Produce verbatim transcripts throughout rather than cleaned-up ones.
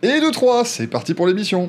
Et deux trois, c'est parti pour l'émission.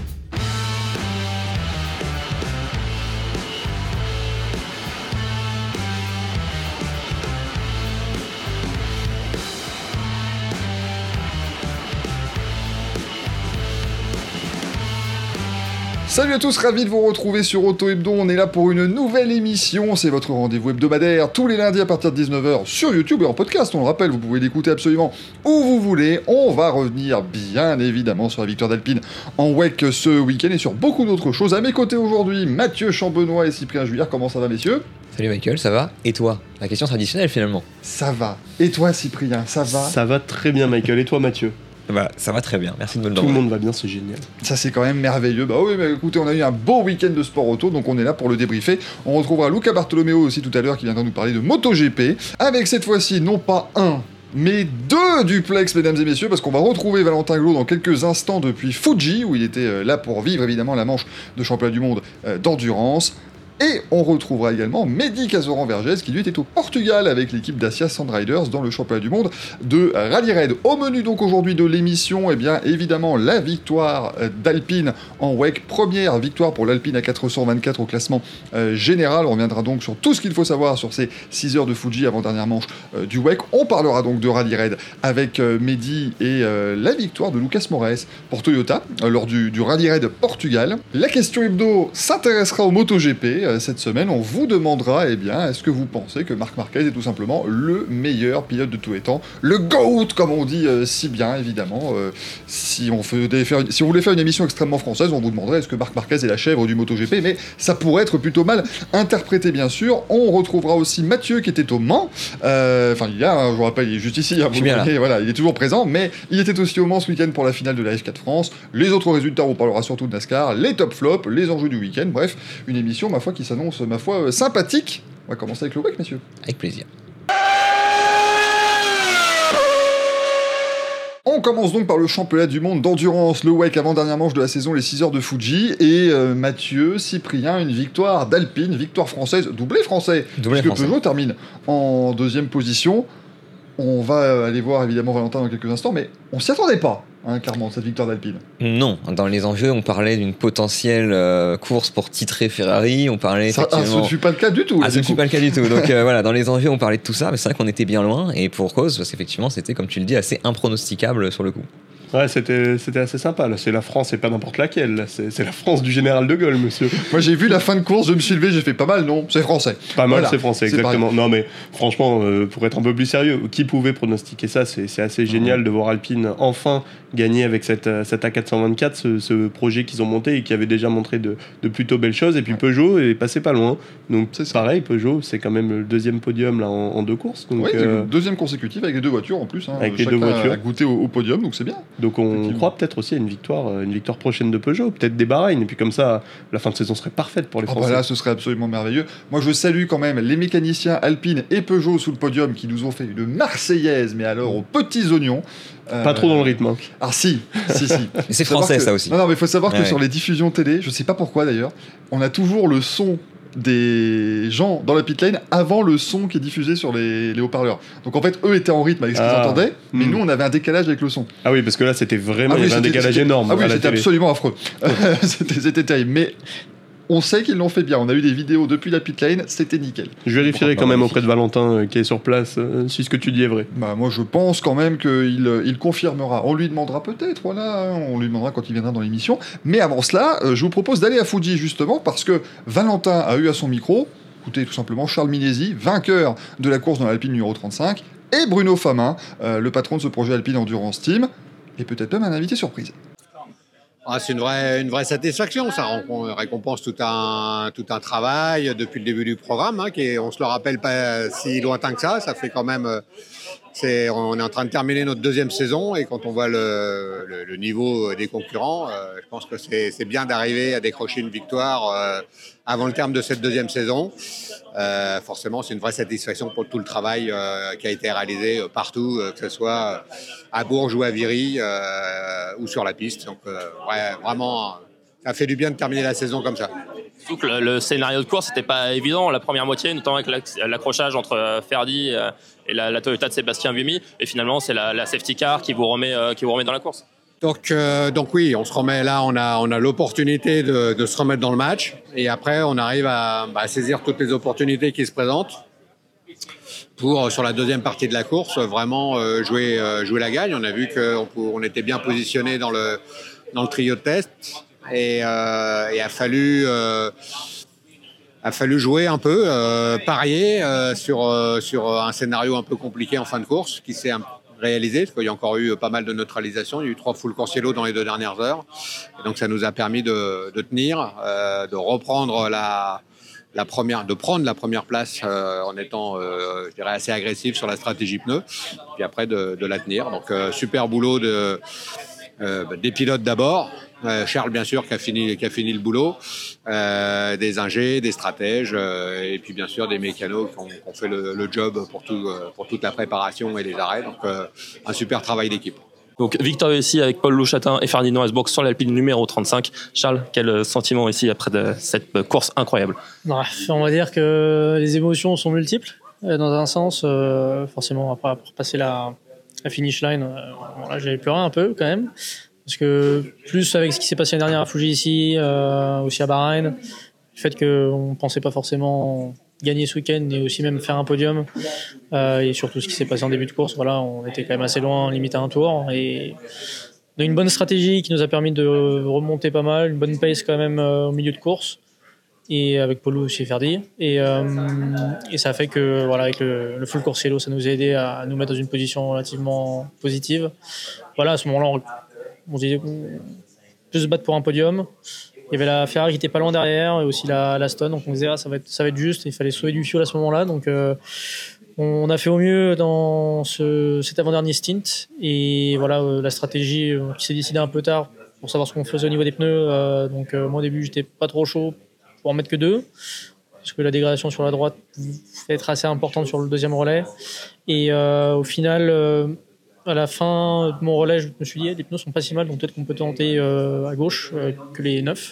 Salut à tous, ravi de vous retrouver sur Auto Hebdo, on est là pour une nouvelle émission, c'est votre rendez-vous hebdomadaire tous les lundis à partir de dix-neuf heures sur YouTube et en podcast, on le rappelle, vous pouvez l'écouter absolument où vous voulez. On va revenir bien évidemment sur la victoire d'Alpine en W E C ce week-end et sur beaucoup d'autres choses. À mes côtés aujourd'hui, Mathieu Chambenois et Cyprien Juillard, comment ça va messieurs ? Salut Michael, ça va ? Et toi ? La question traditionnelle finalement. Ça va. Et toi Cyprien, ça va ? Ça va très bien Michael, et toi Mathieu ? Bah, ça va très bien, merci de me le Tout demander. le monde va bien, c'est génial. Ça c'est quand même merveilleux. Bah oui, mais écoutez, on a eu un beau week-end de sport auto, donc on est là pour le débriefer. On retrouvera Luca Bartolomeo aussi tout à l'heure qui viendra nous parler de MotoGP, avec cette fois-ci non pas un, mais deux duplex, mesdames et messieurs, parce qu'on va retrouver Valentin Glo dans quelques instants depuis Fuji, où il était euh, là pour vivre évidemment la manche de championnat du monde euh, d'endurance. Et on retrouvera également Mehdi Cazoran-Vergès qui lui était au Portugal avec l'équipe Dacia Sand Riders dans le championnat du monde de Rally Raid. Au menu donc aujourd'hui de l'émission, eh bien évidemment la victoire d'Alpine en W E C, première victoire pour l'Alpine à quatre cent vingt-quatre au classement euh, général. On reviendra donc sur tout ce qu'il faut savoir sur ces six heures de Fuji avant-dernière manche euh, du W E C. On parlera donc de Rally Raid avec euh, Mehdi et euh, la victoire de Lucas Moraes pour Toyota euh, lors du, du Rally Raid Portugal. La question hebdo s'intéressera au MotoGP. Cette semaine, on vous demandera, eh bien, est-ce que vous pensez que Marc Marquez est tout simplement le meilleur pilote de tous les temps, le GOAT, comme on dit euh, si bien, évidemment. Euh, si, on faisait faire, si on voulait faire une émission extrêmement française, on vous demanderait est-ce que Marc Marquez est la chèvre du MotoGP, mais ça pourrait être plutôt mal interprété, bien sûr. On retrouvera aussi Mathieu qui était au Mans. Enfin, euh, il y a, hein, je vous rappelle, il est juste ici. Hein, vous voyez, voilà, il est toujours présent, mais il était aussi au Mans ce week-end pour la finale de la F quatre France. Les autres résultats, on parlera surtout de NASCAR, les top flops, les enjeux du week-end. Bref, une émission, ma foi, qui s'annonce, ma foi, euh, sympathique. On va commencer avec le W E C, messieurs. Avec plaisir. On commence donc par le championnat du monde d'endurance, le W E C avant-dernière manche de la saison, les six heures de Fuji, et euh, Mathieu, Cyprien, une victoire d'Alpine, victoire française, doublé français, Doublé puisque français. Peugeot termine en deuxième position. On va aller voir évidemment Valentin dans quelques instants, mais on s'y attendait pas, hein, clairement, cette victoire d'Alpine. Non, dans les enjeux, on parlait d'une potentielle euh, course pour titrer Ferrari, on parlait Ça, ah, effectivement... ce ne fut pas le cas du tout. Ah, là, ce ne du fut coup. pas le cas du tout. Donc euh, voilà, dans les enjeux, on parlait de tout ça, mais c'est vrai qu'on était bien loin, et pour cause, parce qu'effectivement, c'était, comme tu le dis, assez impronosticable sur le coup. Ouais, c'était, c'était assez sympa, là. C'est la France et pas n'importe laquelle, là. C'est, c'est la France du général de Gaulle, monsieur. Moi j'ai vu la fin de course, je me suis levé, j'ai fait pas mal, non, c'est français. Pas mal, Voilà. c'est français, C'est exactement. Non, mais franchement, euh, pour être un peu plus sérieux, qui pouvait pronostiquer ça ? C'est, c'est assez génial de voir Alpine enfin gagner avec cette, euh, cette A quatre cent vingt-quatre, ce, ce projet qu'ils ont monté et qui avait déjà montré de, de plutôt belles choses. Et puis Peugeot est passé pas loin. Donc C'est ça. pareil, Peugeot, c'est quand même le deuxième podium là, en, en deux courses. Donc, Oui, euh, deuxième consécutive avec les deux voitures en plus. Hein. Avec les Chacun deux voitures. a goûté au, au podium, donc c'est bien. donc on Effectivement. croit peut-être aussi à une victoire, une victoire prochaine de Peugeot, peut-être des Bahreïn, et puis comme ça, la fin de saison serait parfaite pour les Ah Français. bah là, ce serait absolument merveilleux. Moi, je salue quand même les mécaniciens Alpine et Peugeot sous le podium qui nous ont fait une Marseillaise, mais alors aux petits oignons. Euh, Pas trop dans le rythme. Hein. Ah si, si, si. Mais c'est Faut savoir français, que- ça aussi. Non, non, mais il faut savoir que Ouais. sur les diffusions télé, je sais pas pourquoi d'ailleurs, on a toujours le son des gens dans la pit lane avant le son qui est diffusé sur les, les haut-parleurs. Donc en fait, eux étaient en rythme avec ce qu'ils Ah. entendaient, mais Hmm. nous, on avait un décalage avec le son. Ah oui, parce que là, c'était vraiment Ah oui, il y avait un c'était- décalage c'était- énorme Ah oui, à la c'était télé. absolument affreux. c'était, c'était terrible. Mais on sait qu'ils l'ont fait bien. On a eu des vidéos depuis la pit lane, c'était nickel. Je vérifierai Bah, quand même magnifique. auprès de Valentin euh, qui est sur place euh, si ce que tu dis est vrai. Bah moi je pense quand même qu'il euh, il confirmera. On lui demandera peut-être, voilà, hein, on lui demandera quand il viendra dans l'émission. Mais avant cela, euh, je vous propose d'aller à Fuji justement parce que Valentin a eu à son micro, écoutez tout simplement Charles Minesi, vainqueur de la course dans l'Alpine numéro trente-cinq, et Bruno Famin, euh, le patron de ce projet Alpine Endurance Team, et peut-être même un invité surprise. Ah, c'est une vraie, une vraie satisfaction, ça ré- récompense tout un, tout un travail depuis le début du programme, hein, qui est, on se le rappelle pas si lointain que ça, ça fait quand même, euh, c'est, on est en train de terminer notre deuxième saison et quand on voit le, le, le niveau des concurrents, euh, je pense que c'est, c'est bien d'arriver à décrocher une victoire euh, avant le terme de cette deuxième saison. Euh, forcément, c'est une vraie satisfaction pour tout le travail euh, qui a été réalisé euh, partout, euh, que ce soit à Bourges ou à Viry euh, ou sur la piste. Donc, euh, ouais, vraiment, ça fait du bien de terminer la saison comme ça. Surtout que le, le scénario de course n'était pas évident la première moitié, notamment avec l'ac- l'accrochage entre euh, Ferdi euh, et la, la Toyota de Sébastien Buemi. Et finalement, c'est la, la safety car qui vous remet, euh, qui vous remet dans la course. Donc, euh, donc oui, on se remet là, on a, on a l'opportunité de, de se remettre dans le match. Et après, on arrive à, bah, à saisir toutes les opportunités qui se présentent pour, sur la deuxième partie de la course, vraiment euh, jouer, euh, jouer la gagne. On a vu qu'on on était bien positionné dans le, dans le trio de test. Et, euh, et a fallu... Euh, a fallu jouer un peu, euh, parier euh, sur, euh, sur un scénario un peu compliqué en fin de course qui s'est réalisé, parce qu'il y a encore eu pas mal de neutralisation. Il y a eu trois full coursiers dans les deux dernières heures. Et donc ça nous a permis de, de tenir, euh, de reprendre la, la première, de prendre la première place euh, en étant, euh, je dirais, assez agressif sur la stratégie pneus, puis après de, de la tenir. Donc euh, super boulot de, euh, des pilotes d'abord. Euh, Charles, bien sûr, qui a fini, qui a fini le boulot, euh, des ingés, des stratèges, euh, et puis bien sûr des mécanos qui ont, qui ont fait le, le job pour, tout, euh, pour toute la préparation et les arrêts. Donc, euh, un super travail d'équipe. Donc, victoire ici avec Paul Louchatin et Ferdinand Hesbourg sur l'Alpine numéro trente-cinq. Charles, quel sentiment ici après de cette course incroyable? Bref, on va dire que les émotions sont multiples. Dans un sens, euh, forcément, après avoir passé la, la finish line, euh, bon, là, j'avais pleuré un peu quand même. Parce que plus avec ce qui s'est passé l'année dernière à Fuji ici, euh, aussi à Bahreïn, le fait qu'on ne pensait pas forcément gagner ce week-end et aussi même faire un podium, euh, et surtout ce qui s'est passé en début de course, voilà, on était quand même assez loin, limite à un tour. Et on a une bonne stratégie qui nous a permis de remonter pas mal, une bonne pace quand même euh, au milieu de course, et avec Polo aussi Ferdi. Et, euh, et ça a fait que voilà, avec le, le full course yellow, ça nous a aidé à nous mettre dans une position relativement positive. Voilà, à ce moment-là, on, on se disait qu'on peut se battre pour un podium. Il y avait la Ferrari qui était pas loin derrière et aussi la, la Stone, donc on disait ah, ça va être ça va être juste. Il fallait sauver du fuel à ce moment-là, donc euh, on a fait au mieux dans ce, cet avant-dernier stint. Et voilà, euh, la stratégie euh, qui s'est décidée un peu tard pour savoir ce qu'on faisait au niveau des pneus. Euh, donc euh, moi au début j'étais pas trop chaud pour en mettre que deux, parce que la dégradation sur la droite va être assez importante sur le deuxième relais. Et euh, au final. Euh, À la fin de mon relais, je me suis dit, eh, les pneus sont pas si mal, donc peut-être qu'on peut tenter euh, à gauche euh, que les neufs.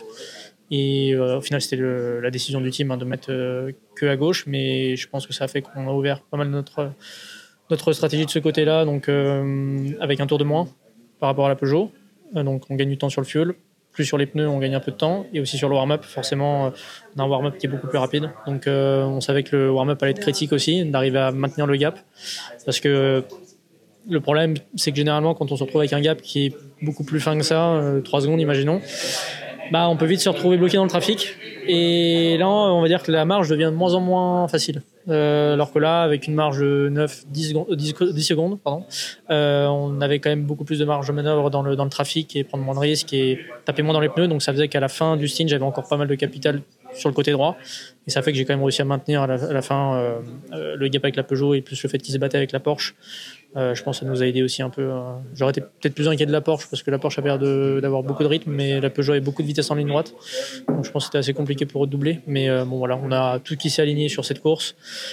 Et euh, au final, c'était le, la décision du team hein, de mettre euh, que à gauche, mais je pense que ça a fait qu'on a ouvert pas mal notre, notre stratégie de ce côté-là, donc euh, avec un tour de moins par rapport à la Peugeot. Euh, donc on gagne du temps sur le fuel, plus sur les pneus, on gagne un peu de temps, et aussi sur le warm-up, forcément, on a un warm-up qui est beaucoup plus rapide. Donc euh, on savait que le warm-up allait être critique aussi, d'arriver à maintenir le gap, parce que le problème, c'est que généralement, quand on se retrouve avec un gap qui est beaucoup plus fin que ça, euh, trois secondes, imaginons, bah, on peut vite se retrouver bloqué dans le trafic. Et là, on va dire que la marge devient de moins en moins facile. Euh, alors que là, avec une marge de neuf, dix secondes, dix, dix secondes pardon, euh, on avait quand même beaucoup plus de marge de manœuvre dans le, dans le trafic et prendre moins de risques et taper moins dans les pneus. Donc ça faisait qu'à la fin du stint, j'avais encore pas mal de capital sur le côté droit. Et ça fait que j'ai quand même réussi à maintenir à la, à la fin euh, euh, le gap avec la Peugeot et plus le fait qu'ils se battaient avec la Porsche. Euh, je pense que ça nous a aidé aussi un peu. Euh, j'aurais été peut-être plus inquiet de la Porsche parce que la Porsche a l'air de, d'avoir beaucoup de rythme, mais la Peugeot avait beaucoup de vitesse en ligne droite. Donc je pense que c'était assez compliqué pour eux de doubler. Mais euh, bon voilà, on a tout qui s'est aligné sur cette course.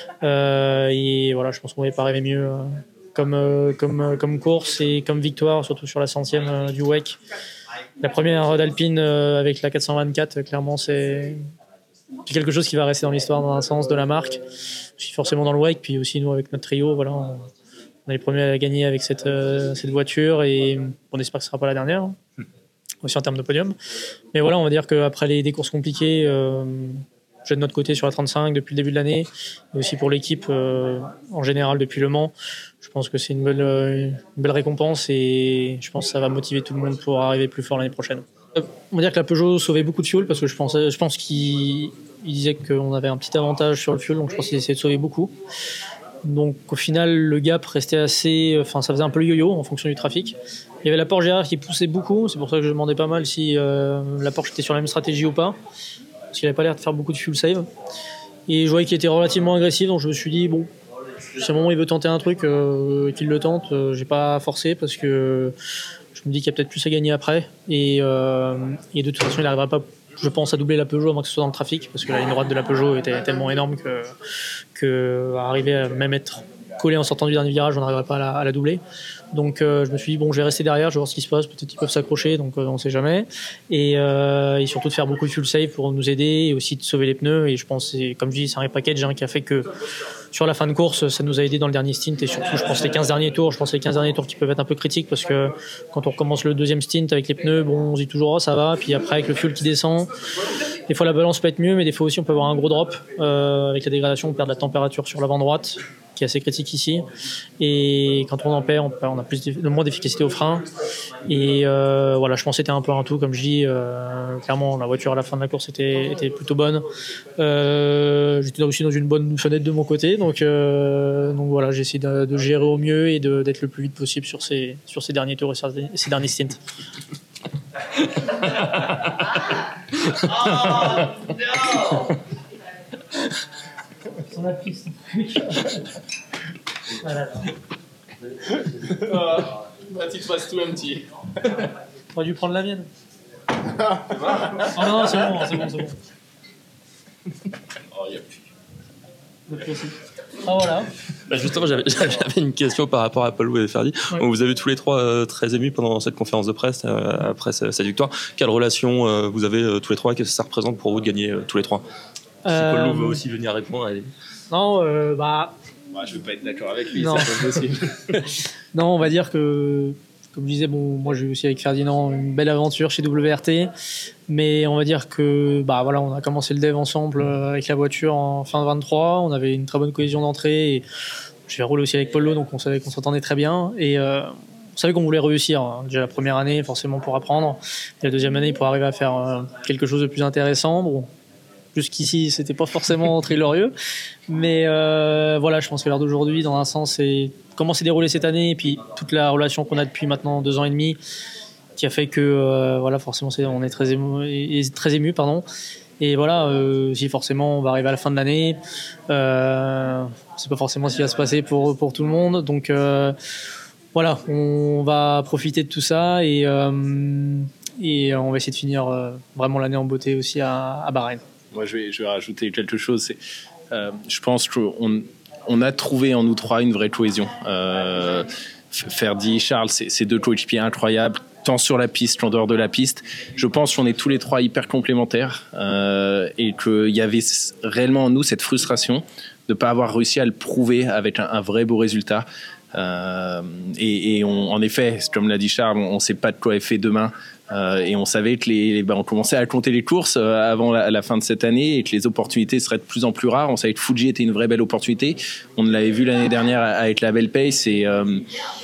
Euh, et voilà, je pense qu'on n'avait pas rêvé mieux euh, comme, euh, comme, euh, comme course et comme victoire, surtout sur la centième euh, du W E C. La première d'Alpine euh, avec la quatre cent vingt-quatre, clairement c'est... c'est quelque chose qui va rester dans l'histoire dans un sens de la marque. Aussi forcément dans le W E C, puis aussi nous avec notre trio, voilà. On, On est les premiers à gagner avec cette, euh, cette voiture et on espère que ce ne sera pas la dernière, hein, aussi en termes de podium. Mais voilà, on va dire qu'après les, des courses compliquées, euh, j'ai de notre côté sur la trente-cinq depuis le début de l'année, et aussi pour l'équipe euh, en général depuis Le Mans. Je pense que c'est une belle, une belle récompense et je pense que ça va motiver tout le monde pour arriver plus fort l'année prochaine. Euh, on va dire que la Peugeot sauvait beaucoup de fuel parce que je, pensais, je pense qu'il disait qu'on avait un petit avantage sur le fuel, donc je pense qu'il essayait de sauver beaucoup. Donc au final, le gap restait assez... Enfin, ça faisait un peu le yo-yo en fonction du trafic. Il y avait la Porsche derrière qui poussait beaucoup. C'est pour ça que je demandais pas mal si euh, la Porsche était sur la même stratégie ou pas. Parce qu'il n'avait pas l'air de faire beaucoup de fuel save. Et je voyais qu'il était relativement agressif. Donc je me suis dit, bon, si à un moment il veut tenter un truc, euh, qu'il le tente. Euh, j'ai pas forcé parce que je me dis qu'il y a peut-être plus à gagner après. Et, euh, et de toute façon, il n'arrivera pas... je pense, à doubler la Peugeot avant que ce soit dans le trafic, parce que la ligne droite de la Peugeot était tellement énorme que, que arriver à même être collé en sortant du dernier virage, on n'arriverait pas à la, à la doubler. Donc euh, je me suis dit bon, je vais rester derrière, je vais voir ce qui se passe, peut-être qu'ils peuvent s'accrocher, donc euh, on sait jamais. Et, euh, et surtout de faire beaucoup de fuel save pour nous aider et aussi de sauver les pneus. Et je pense, c'est, comme je dis, c'est un repackage hein, qui a fait que sur la fin de course, ça nous a aidé dans le dernier stint et surtout, je pense les quinze derniers tours, je pense les quinze derniers tours qui peuvent être un peu critiques parce que quand on recommence le deuxième stint avec les pneus, bon, on se dit toujours oh, ça va, puis après avec le fuel qui descend, des fois la balance peut être mieux, mais des fois aussi on peut avoir un gros drop euh, avec la dégradation, on perd de la température sur l'avant droite, qui est assez critique ici. Et quand on en perd, on, perd, on a plus de moins d'efficacité au frein. Et euh, voilà, je pense que c'était un peu un tout, comme je dis. Euh, clairement, la voiture à la fin de la course était, était plutôt bonne. Euh, j'étais aussi dans une bonne fenêtre de mon côté, donc euh, donc voilà, j'ai essayé de, de gérer au mieux et de, d'être le plus vite possible sur ces sur ces derniers tours et sur ces derniers stints. Oh no! On a pris voilà. But it was too empty. T'aurais dû prendre la mienne. Oh non, c'est bon, c'est bon, c'est bon. Oh, y a plus. Ah voilà. Bah justement, j'avais, j'avais une question par rapport à Paul et Ferdi. Ouais. Vous avez tous les trois euh, très émus pendant cette conférence de presse euh, après cette victoire. Quelle relation euh, vous avez euh, tous les trois? Qu'est-ce que ça représente pour vous de gagner euh, tous les trois? Euh... Si Paul veut aussi venir répondre, allez. Non, euh, bah. Moi, je veux pas être d'accord avec lui, Non. c'est pas possible. Non, on va dire que, comme je disais, bon, moi j'ai eu aussi avec Ferdinand une belle aventure chez W R T, mais on va dire que, bah voilà, on a commencé le dev ensemble euh, avec la voiture en fin vingt-trois, on avait une très bonne cohésion d'entrée, et j'ai roulé aussi avec Polo, donc on savait qu'on s'entendait très bien, et euh, on savait qu'on voulait réussir. Hein. Déjà la première année, forcément pour apprendre, et la deuxième année pour arriver à faire euh, quelque chose de plus intéressant. Bon, jusqu'ici, c'était pas forcément très glorieux. Mais euh, voilà, je pense que l'heure d'aujourd'hui, dans un sens, c'est comment s'est déroulé cette année et puis toute la relation qu'on a depuis maintenant deux ans et demi qui a fait que, euh, voilà, forcément, c'est, on est très ému, très ému pardon. Et voilà, euh, si forcément on va arriver à la fin de l'année, euh, c'est pas forcément ce qui va se passer pour, pour tout le monde. Donc euh, voilà, on va profiter de tout ça et, euh, et on va essayer de finir euh, vraiment l'année en beauté aussi à, à Bahreïn. Moi, je vais, je vais rajouter quelque chose. C'est, euh, je pense qu'on on a trouvé en nous trois une vraie cohésion. Euh, Ferdi, Charles, c'est, c'est deux coéquipiers incroyables, tant sur la piste qu'en dehors de la piste. Je pense qu'on est tous les trois hyper complémentaires euh, et qu'il y avait réellement en nous cette frustration de ne pas avoir réussi à le prouver avec un, un vrai beau résultat. Euh, et, et on, en effet, comme l'a dit Charles, on ne sait pas de quoi est fait demain. Euh, et on savait que les, les ben, on commençait à compter les courses euh, avant la, la fin de cette année et que les opportunités seraient de plus en plus rares. On savait que Fuji était une vraie belle opportunité. On l'avait vu l'année dernière avec la belle pace et, euh,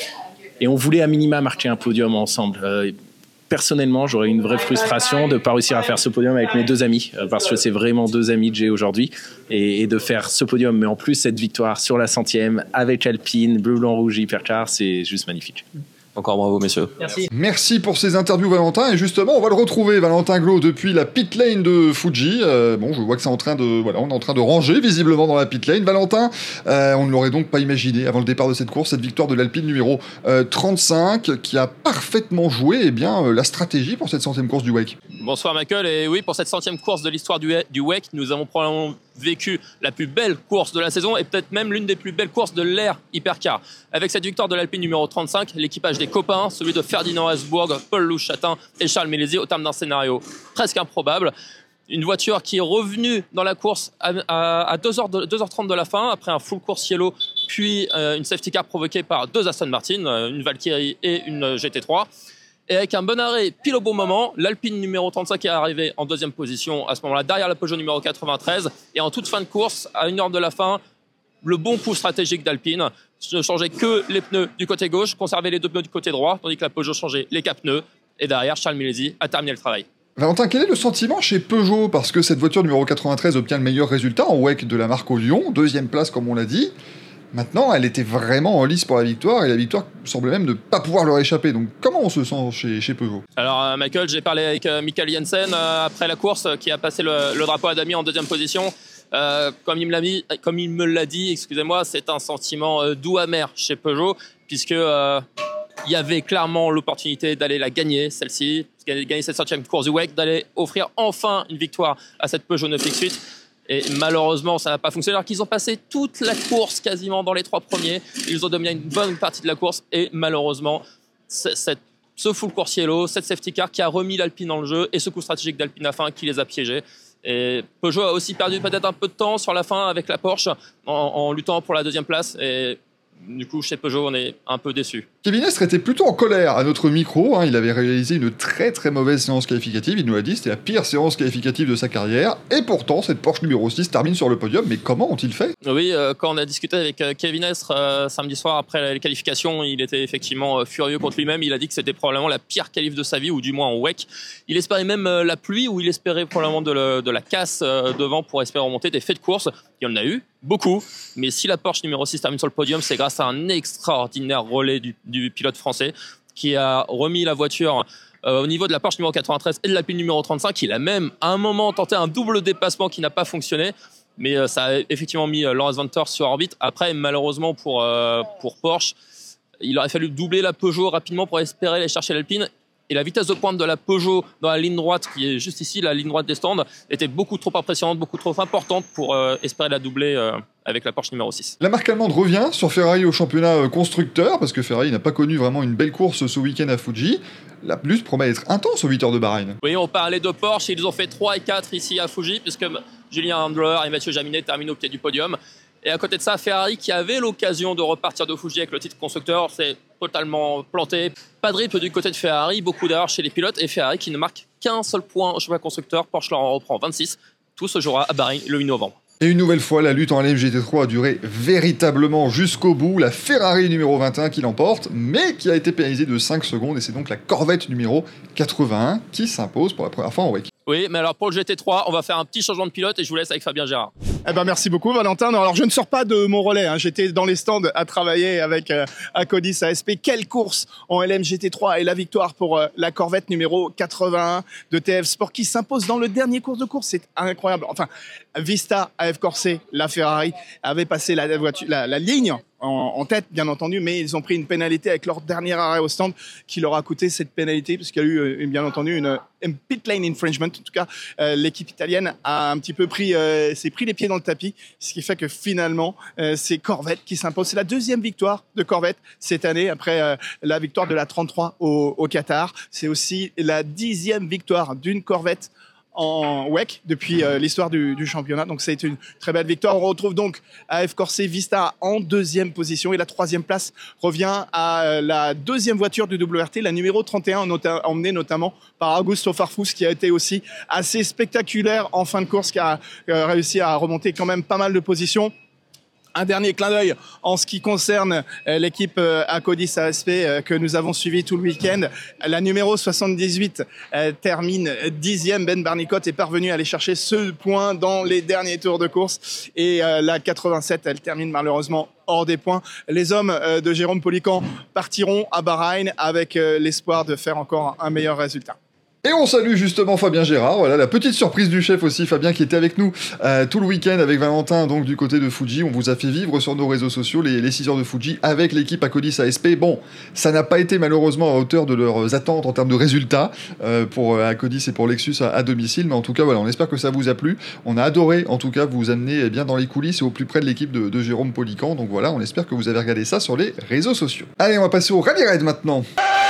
et on voulait à minima marquer un podium ensemble. Euh, personnellement, j'aurais une vraie frustration de ne pas réussir à faire ce podium avec mes deux amis euh, parce que c'est vraiment deux amis que j'ai aujourd'hui et, et de faire ce podium, mais en plus cette victoire sur la centième avec Alpine, bleu, blanc, rouge, hypercar, c'est juste magnifique. Encore bravo, messieurs. Merci. Merci pour ces interviews, Valentin. Et justement, on va le retrouver, Valentin Glo, depuis la pit lane de Fuji. Euh, bon, je vois que c'est en train de, voilà, on est en train de ranger visiblement dans la pit lane. Valentin, euh, on ne l'aurait donc pas imaginé avant le départ de cette course, cette victoire de l'Alpine numéro euh, trente-cinq, qui a parfaitement joué, eh bien, euh, la stratégie pour cette centième course du W E C. Bonsoir Michael, et oui, pour cette centième course de l'histoire du, du W E C, nous avons probablement vécu la plus belle course de la saison et peut-être même l'une des plus belles courses de l'ère hypercar. Avec cette victoire de l'Alpine numéro trente-cinq, l'équipage des copains, celui de Ferdinand Hesburg, Paul Louchatin et Charles Milesi, au terme d'un scénario presque improbable. Une voiture qui est revenue dans la course à, à, à deux heures trente de la fin, après un full course yellow, puis euh, une safety car provoquée par deux Aston Martin, une Valkyrie et une G T trois. Et avec un bon arrêt pile au bon moment, l'Alpine numéro trente-cinq est arrivé en deuxième position à ce moment-là, derrière la Peugeot numéro quatre-vingt-treize. Et en toute fin de course, à une heure de la fin, le bon coup stratégique d'Alpine ne changeait que les pneus du côté gauche, conservait les deux pneus du côté droit, tandis que la Peugeot changeait les quatre pneus. Et derrière, Charles Milesi a terminé le travail. Valentin, quel est le sentiment chez Peugeot? Parce que cette voiture numéro quatre-vingt-treize obtient le meilleur résultat en W E C de la marque au Lyon, deuxième place comme on l'a dit. Maintenant, elle était vraiment en lice pour la victoire et la victoire semblait même ne pas pouvoir leur échapper. Donc, comment on se sent chez, chez Peugeot? Alors, euh, Michael, j'ai parlé avec euh, Michael Jensen euh, après la course, euh, qui a passé le, le drapeau à Dami en deuxième position. Euh, comme, il me l'a mis, comme il me l'a dit, excusez-moi, c'est un sentiment euh, doux amer chez Peugeot, puisque euh, il y avait clairement l'opportunité d'aller la gagner, celle-ci, gagner cette centième course du W E C, d'aller offrir enfin une victoire à cette Peugeot neuf X huit. Et malheureusement, ça n'a pas fonctionné. Alors qu'ils ont passé toute la course quasiment dans les trois premiers. Ils ont dominé une bonne partie de la course. Et malheureusement, cette, ce full course yellow, cette safety car qui a remis l'Alpine dans le jeu et ce coup stratégique d'Alpine à la fin qui les a piégés. Et Peugeot a aussi perdu peut-être un peu de temps sur la fin avec la Porsche en, en luttant pour la deuxième place. Et du coup, chez Peugeot, on est un peu déçus. Kevin Estre était plutôt en colère à notre micro. Hein. Il avait réalisé une très très mauvaise séance qualificative. Il nous l'a dit, c'était la pire séance qualificative de sa carrière. Et pourtant, cette Porsche numéro six termine sur le podium. Mais comment ont-ils fait ? Oui, euh, quand on a discuté avec euh, Kevin Estre euh, samedi soir après les qualifications, il était effectivement euh, furieux contre lui-même. Il a dit que c'était probablement la pire qualif de sa vie, ou du moins en W E C. Il espérait même euh, la pluie, ou il espérait probablement de, le, de la casse euh, devant pour espérer remonter des faits de course. Il y en a eu, beaucoup. Mais si la Porsche numéro six termine sur le podium, c'est grâce à un extraordinaire relais du, du pilote français qui a remis la voiture euh, au niveau de la Porsche numéro quatre-vingt-treize et de l'Alpine numéro trente-cinq. Il a même à un moment tenté un double dépassement qui n'a pas fonctionné, mais euh, ça a effectivement mis euh, Lawrence Venter sur orbite. Après, malheureusement pour, euh, pour Porsche, il aurait fallu doubler la Peugeot rapidement pour espérer aller chercher l'Alpine. Et la vitesse de pointe de la Peugeot dans la ligne droite, qui est juste ici, la ligne droite des stands, était beaucoup trop impressionnante, beaucoup trop importante pour euh, espérer la doubler euh, avec la Porsche numéro six. La marque allemande revient sur Ferrari au championnat euh, constructeur, parce que Ferrari n'a pas connu vraiment une belle course ce week-end à Fuji. La lutte promet d'être intense aux huit heures de Bahreïn. Oui, on parlait de Porsche, ils ont fait trois et quatre ici à Fuji, puisque Julien Handler et Mathieu Jaminet terminent au pied du podium. Et à côté de ça, Ferrari, qui avait l'occasion de repartir de Fuji avec le titre constructeur, s'est totalement planté. Pas de rythme du côté de Ferrari, beaucoup d'erreurs chez les pilotes, et Ferrari qui ne marque qu'un seul point au championnat constructeur. Porsche leur en reprend vingt-six. Tout se jouera à Bahreïn le huit novembre. Et une nouvelle fois, la lutte en L M G T trois a duré véritablement jusqu'au bout. La Ferrari numéro vingt et un qui l'emporte, mais qui a été pénalisée de cinq secondes, et c'est donc la Corvette numéro quatre-vingt-un qui s'impose pour la première fois en W E C. Oui, mais alors pour le G T trois, on va faire un petit changement de pilote et je vous laisse avec Fabien Gérard. Eh ben merci beaucoup Valentin. Non, alors je ne sors pas de mon relais, hein. J'étais dans les stands à travailler avec euh, Acodis A S P. Quelle course en L M G T trois et la victoire pour euh, la Corvette numéro quatre-vingt-un de T F Sport qui s'impose dans le dernier course de course. C'est incroyable. Enfin, Vista A F Corse, la Ferrari, avait passé la, voiture, la, la ligne en, en tête, bien entendu, mais ils ont pris une pénalité avec leur dernier arrêt au stand qui leur a coûté cette pénalité puisqu'il y a eu, bien entendu, une, une pit lane infringement. En tout cas, euh, l'équipe italienne a un petit peu pris, euh, s'est pris les pieds dans le tapis, ce qui fait que finalement, euh, c'est Corvette qui s'impose. C'est la deuxième victoire de Corvette cette année après euh, la victoire de la trente-trois au, au Qatar. C'est aussi la dixième victoire d'une Corvette en W E C depuis euh, l'histoire du, du championnat. Donc ça a été une très belle victoire. On retrouve donc A F Corse Vista en deuxième position et la troisième place revient à euh, la deuxième voiture du W R T, la numéro trente et un, nota- emmenée notamment par Augusto Farfus, qui a été aussi assez spectaculaire en fin de course, qui a euh, réussi à remonter quand même pas mal de positions. Un dernier clin d'œil en ce qui concerne euh, l'équipe euh, Acodis A S P euh, que nous avons suivi tout le week-end. La numéro soixante-dix-huit euh, termine dixième. Ben Barnicot est parvenu à aller chercher ce point dans les derniers tours de course. Et euh, la quatre-vingt-sept, elle termine malheureusement hors des points. Les hommes euh, de Jérôme Polican partiront à Bahreïn avec euh, l'espoir de faire encore un meilleur résultat. Et on salue justement Fabien Gérard, voilà la petite surprise du chef aussi, Fabien qui était avec nous euh, tout le week-end avec Valentin, donc du côté de Fuji. On vous a fait vivre sur nos réseaux sociaux les, les six heures de Fuji avec l'équipe Acodis A S P. Bon, ça n'a pas été malheureusement à hauteur de leurs attentes en termes de résultats euh, pour euh, Acodis et pour Lexus à, à domicile, mais en tout cas voilà, on espère que ça vous a plu. On a adoré en tout cas vous amener eh bien dans les coulisses et au plus près de l'équipe de, de Jérôme Polican, donc voilà, on espère que vous avez regardé ça sur les réseaux sociaux. Allez, on va passer au Rally Raid maintenant.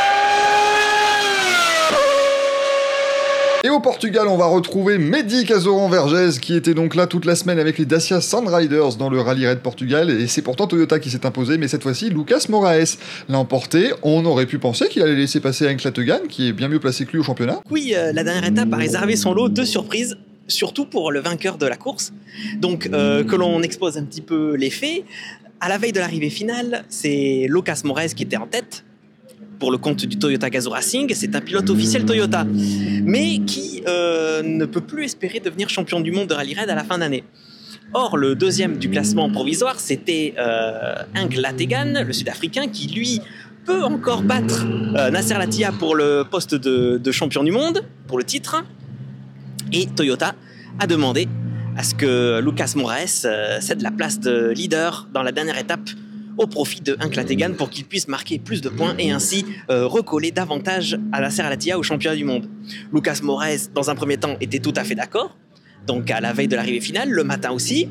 Et au Portugal, on va retrouver Mehdi Cazoran-Vergès qui était donc là toute la semaine avec les Dacia Sandriders dans le Rally Raid Portugal, et c'est pourtant Toyota qui s'est imposé, mais cette fois-ci Lucas Moraes l'a emporté. On aurait pu penser qu'il allait laisser passer Henk Lategan qui est bien mieux placé que lui au championnat. Oui, euh, la dernière étape a réservé son lot de surprises, surtout pour le vainqueur de la course. Donc euh, que l'on expose un petit peu les faits. À la veille de l'arrivée finale, c'est Lucas Moraes qui était en tête pour le compte du Toyota Gazoo Racing. C'est un pilote officiel Toyota, mais qui euh, ne peut plus espérer devenir champion du monde de Rally Raid à la fin d'année. Or, le deuxième du classement provisoire, c'était euh, Henk Lategan, le Sud-Africain, qui lui peut encore battre euh, Nasser Latia pour le poste de, de champion du monde, pour le titre. Et Toyota a demandé à ce que Lucas Moraes euh, cède la place de leader dans la dernière étape au profit de Henk Lategan pour qu'il puisse marquer plus de points et ainsi euh, recoller davantage à Nasser Latia au championnat du monde. Lucas Moraes, dans un premier temps, était tout à fait d'accord, donc à la veille de l'arrivée finale, le matin aussi.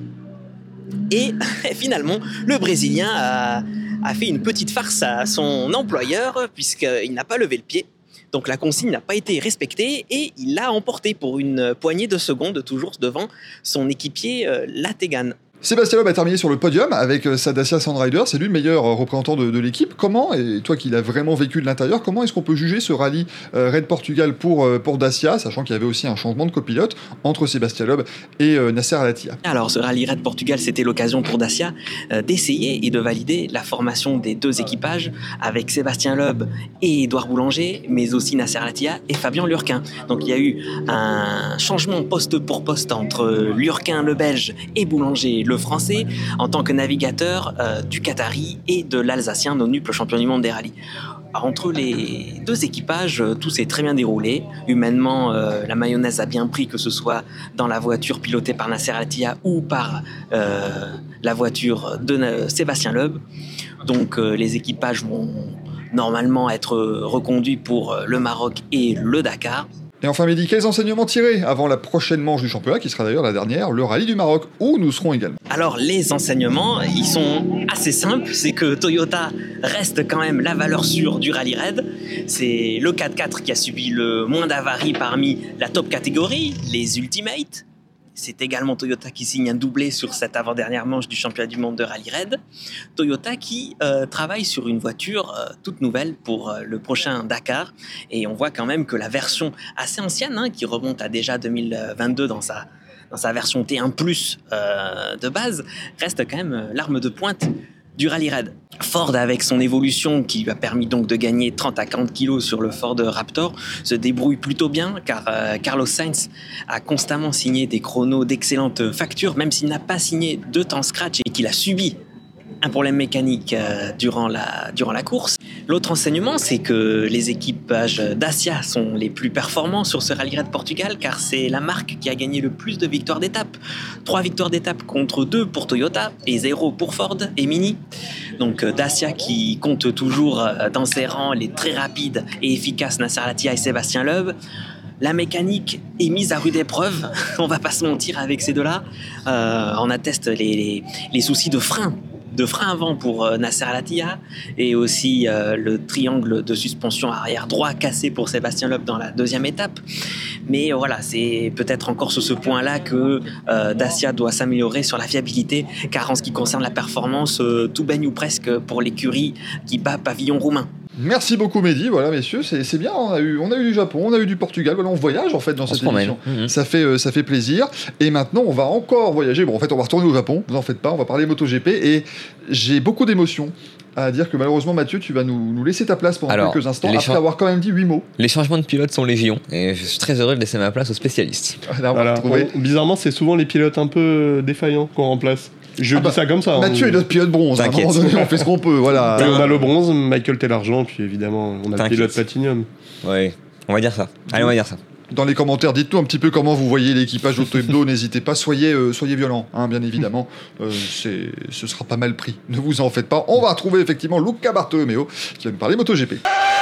Et finalement, le Brésilien a, a fait une petite farce à son employeur puisqu'il n'a pas levé le pied. Donc la consigne n'a pas été respectée et il l'a emporté pour une poignée de secondes, toujours devant son équipier euh, Lategan. Sébastien Loeb a terminé sur le podium avec sa Dacia Sandrider, c'est lui le meilleur représentant de, de l'équipe. Comment, et toi qui l'as vraiment vécu de l'intérieur, comment est-ce qu'on peut juger ce rallye euh, Raid Portugal pour, euh, pour Dacia, sachant qu'il y avait aussi un changement de copilote entre Sébastien Loeb et euh, Nasser Al-Attiyah? Alors ce rallye Raid Portugal, c'était l'occasion pour Dacia euh, d'essayer et de valider la formation des deux équipages avec Sébastien Loeb et Édouard Boulanger, mais aussi Nasser Al-Attiyah et Fabien Lurquin. Donc il y a eu un changement poste pour poste entre Lurquin le Belge et Boulanger le Français en tant que navigateur euh, du Qatari et de l'Alsacien nonuple champion du monde des rallyes. Entre les deux équipages, euh, tout s'est très bien déroulé. Humainement, euh, la mayonnaise a bien pris, que ce soit dans la voiture pilotée par Nasser Al-Attiyah ou par euh, la voiture de euh, Sébastien Loeb. Donc euh, les équipages vont normalement être reconduits pour euh, le Maroc et le Dakar. Et enfin, Mehdi, quels enseignements tirer avant la prochaine manche du championnat, qui sera d'ailleurs la dernière, le rallye du Maroc, où nous serons également? Alors, les enseignements, ils sont assez simples. C'est que Toyota reste quand même la valeur sûre du rallye raid. C'est le quatre-quatre qui a subi le moins d'avaries parmi la top catégorie, les Ultimates. C'est également Toyota qui signe un doublé sur cette avant-dernière manche du championnat du monde de rallye raid. Toyota qui euh, travaille sur une voiture euh, toute nouvelle pour euh, le prochain Dakar. Et on voit quand même que la version assez ancienne, hein, qui remonte à déjà deux mille vingt-deux dans sa, dans sa version T un plus euh, de base, reste quand même l'arme de pointe du rallye raid. Ford, avec son évolution qui lui a permis donc de gagner trente à quarante kilos sur le Ford Raptor, se débrouille plutôt bien car euh, Carlos Sainz a constamment signé des chronos d'excellente facture, même s'il n'a pas signé de temps scratch et qu'il a subi un problème mécanique euh, durant, la, durant la course. L'autre enseignement, c'est que les équipages Dacia sont les plus performants sur ce rallye raid Portugal, car c'est la marque qui a gagné le plus de victoires d'étape. Trois victoires d'étape contre deux pour Toyota et zéro pour Ford et Mini. Donc euh, Dacia qui compte toujours euh, dans ses rangs les très rapides et efficaces Nasser Al-Attiyah et Sébastien Loeb. La mécanique est mise à rude épreuve, on va pas se mentir avec ces deux-là. Euh, on atteste les, les, les soucis de frein de frein avant pour euh, Nasser Al-Attiyah et aussi euh, le triangle de suspension arrière droit cassé pour Sébastien Loeb dans la deuxième étape. Mais euh, voilà, c'est peut-être encore sur ce point-là que euh, Dacia doit s'améliorer sur la fiabilité, car en ce qui concerne la performance, euh, tout baigne ou presque pour l'écurie qui bat pavillon roumain. Merci beaucoup Mehdi, voilà messieurs, c'est, c'est bien, on a, eu, on a eu du Japon, on a eu du Portugal, voilà, on voyage en fait dans on cette émission, mmh. ça, fait, euh, ça fait plaisir, et maintenant on va encore voyager, bon en fait on va retourner au Japon, vous en faites pas, on va parler MotoGP, et j'ai beaucoup d'émotions à dire que malheureusement Mathieu tu vas nous, nous laisser ta place pendant Alors, quelques instants, après cha- avoir quand même dit huit mots. Les changements de pilotes sont légion, et je suis très heureux de laisser ma place aux spécialistes. Là, on voilà, va trouver... on, bizarrement c'est souvent les pilotes un peu défaillants qu'on remplace. Je ah dis bah, ça comme ça. Mathieu hein. est notre pilote bronze. T'inquiète. À un moment donné, on fait ce qu'on peut. Voilà. Oui, on a le bronze, Michael t'es l'argent, puis évidemment, on a T'inquiète. le pilote platinum. Oui, on va dire ça. Allez, on va dire ça. Dans les commentaires, dites-nous un petit peu comment vous voyez l'équipage Auto Hebdo. N'hésitez pas, soyez, euh, soyez violents, hein, bien évidemment. Euh, c'est, ce sera pas mal pris. Ne vous en faites pas. On va retrouver effectivement Luca Bartolomeo qui va nous parler MotoGP.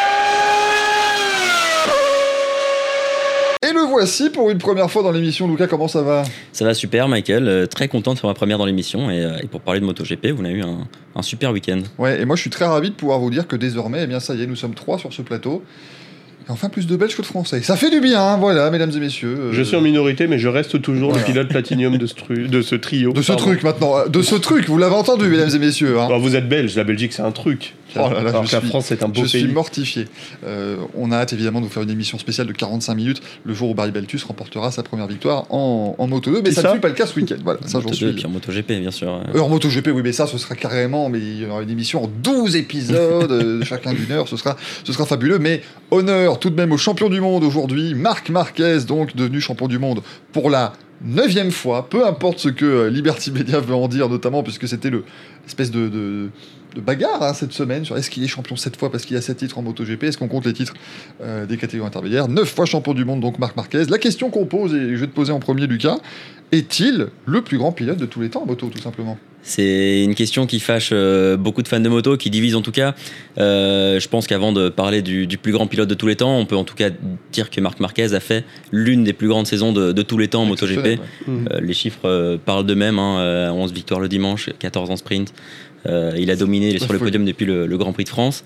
Et le voici pour une première fois dans l'émission. Luca, comment ça va ? Ça va super, Michael. Euh, très content de faire ma première dans l'émission. Et, euh, et pour parler de MotoGP, vous avez eu un, un super week-end. Ouais, et moi je suis très ravi de pouvoir vous dire que désormais, eh bien ça y est, nous sommes trois sur ce plateau. Et enfin plus de Belges que de Français. Ça fait du bien, hein, voilà, mesdames et messieurs. Euh... Je suis en minorité, mais je reste toujours voilà. le pilote platinium de ce, tru- de ce trio. De ce Pardon. truc maintenant, de ce truc, vous l'avez entendu, mesdames et messieurs. Hein. Alors, vous êtes belge, la Belgique c'est un truc. Oh là là, Alors je que la suis, France c'est un beau je pays. Je suis mortifié. Euh, on a hâte évidemment de vous faire une émission spéciale de quarante-cinq minutes le jour où Barry Beltus remportera sa première victoire en, en Moto deux, mais ça, ça ne fut pas le cas ce week-end. Voilà, ça j'en suis. Et puis en MotoGP bien sûr. Euh, en MotoGP, oui, mais ça ce sera carrément, mais il y aura une émission en douze épisodes, euh, chacun d'une heure, ce sera, ce sera fabuleux. Mais honneur tout de même au champion du monde aujourd'hui, Marc Marquez, donc devenu champion du monde pour la neuvième fois, peu importe ce que Liberty Media veut en dire, notamment puisque c'était le espèce de, de, de bagarre hein, cette semaine sur est-ce qu'il est champion sept fois parce qu'il y a sept titres en MotoGP, est-ce qu'on compte les titres euh, des catégories intermédiaires, neuf fois champion du monde donc Marc Marquez. La question qu'on pose, et je vais te poser en premier Lucas, est-il le plus grand pilote de tous les temps en moto, tout simplement ? C'est une question qui fâche euh, beaucoup de fans de moto, qui divise en tout cas. Euh, je pense qu'avant de parler du, du plus grand pilote de tous les temps, on peut en tout cas dire que Marc Marquez a fait l'une des plus grandes saisons de, de tous les temps en MotoGP. Ouais. Euh, les chiffres euh, parlent d'eux-mêmes, hein, euh, onze victoires le dimanche, quatorze en sprint. Euh, il a dominé sur le podium depuis le, le Grand Prix de France.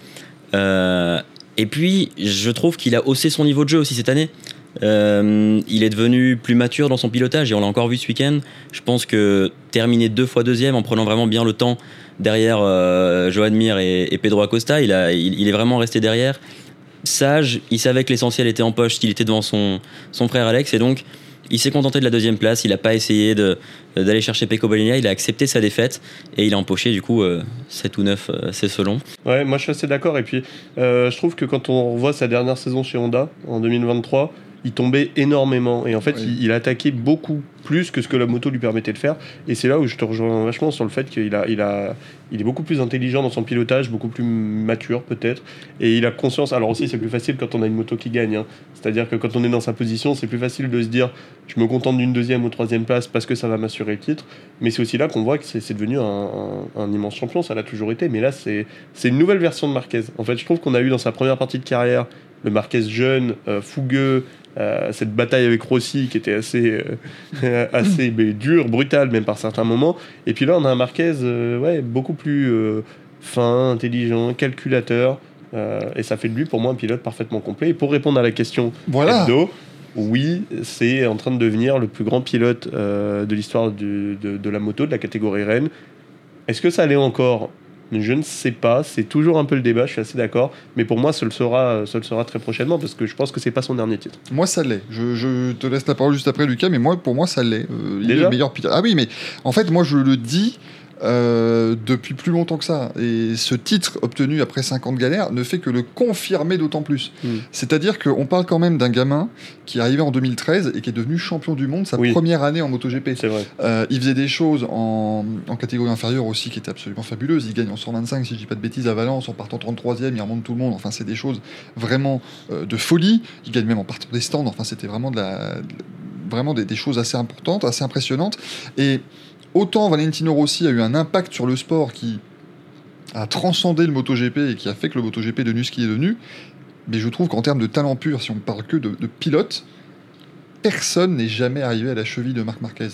Euh, et puis, je trouve qu'il a haussé son niveau de jeu aussi cette année. Euh, il est devenu plus mature dans son pilotage et on l'a encore vu ce week-end. Je pense que terminer deux fois deuxième en prenant vraiment bien le temps derrière euh, Joan Mir et, et Pedro Acosta, il, a, il, il est vraiment resté derrière, sage. Il savait que l'essentiel était en poche, qu'il était devant son, son frère Alex, et donc il s'est contenté de la deuxième place. Il n'a pas essayé de, d'aller chercher Pecco Bagnaia, il a accepté sa défaite et il a empoché du coup euh, sept ou neuf euh, c'est selon. Ouais, moi je suis assez d'accord. Et puis euh, je trouve que quand on revoit sa dernière saison chez Honda en deux mille vingt-trois, il tombait énormément et en fait oui. il, il attaquait beaucoup plus que ce que la moto lui permettait de faire, et c'est là où je te rejoins vachement sur le fait qu'il a, il a, il est beaucoup plus intelligent dans son pilotage, beaucoup plus mature peut-être, et il a conscience. Alors aussi c'est plus facile quand on a une moto qui gagne, hein. C'est-à-dire que quand on est dans sa position, c'est plus facile de se dire je me contente d'une deuxième ou troisième place parce que ça va m'assurer le titre, mais c'est aussi là qu'on voit que c'est, c'est devenu un, un, un immense champion. Ça l'a toujours été, mais là c'est, c'est une nouvelle version de Marquez. En fait je trouve qu'on a eu dans sa première partie de carrière le Marquez jeune, euh, fougueux, euh, cette bataille avec Rossi qui était assez, euh, assez mais, dure, brutale même par certains moments. Et puis là, on a un Marquez euh, ouais, beaucoup plus euh, fin, intelligent, calculateur. Euh, et ça fait de lui, pour moi, un pilote parfaitement complet. Et pour répondre à la question voilà. Hebdo, oui, c'est en train de devenir le plus grand pilote euh, de l'histoire du, de, de la moto, de la catégorie Rennes. Est-ce que ça l'est encore ? Je ne sais pas, c'est toujours un peu le débat, je suis assez d'accord, mais pour moi, ça le sera, ça le sera très prochainement, parce que je pense que c'est pas son dernier titre. Moi, ça l'est. Je, je te laisse la parole juste après, Lucas, mais moi, pour moi, ça l'est. Euh, il Déjà est le meilleur pilote. Ah oui, mais en fait, moi, je le dis euh, depuis plus longtemps que ça. Et ce titre obtenu après cinq ans de galère ne fait que le confirmer d'autant plus. Mm. C'est-à-dire qu'on parle quand même d'un gamin qui est arrivé en deux mille treize et qui est devenu champion du monde sa oui. première année en MotoGP. C'est vrai. Euh, il faisait des choses en, en catégorie inférieure aussi qui étaient absolument fabuleuses. Il gagne en cent vingt-cinq, si je dis pas de bêtises, à Valence, en partant trente-troisième, il remonte tout le monde. Enfin, c'est des choses vraiment euh, de folie. Il gagne même en partant des stands. Enfin, c'était vraiment, de la, de, vraiment des, des choses assez importantes, assez impressionnantes. Et autant Valentino Rossi a eu un impact sur le sport qui a transcendé le MotoGP et qui a fait que le MotoGP est devenu ce qu'il est devenu, mais je trouve qu'en termes de talent pur, si on ne parle que de, de pilote, personne n'est jamais arrivé à la cheville de Marc Marquez.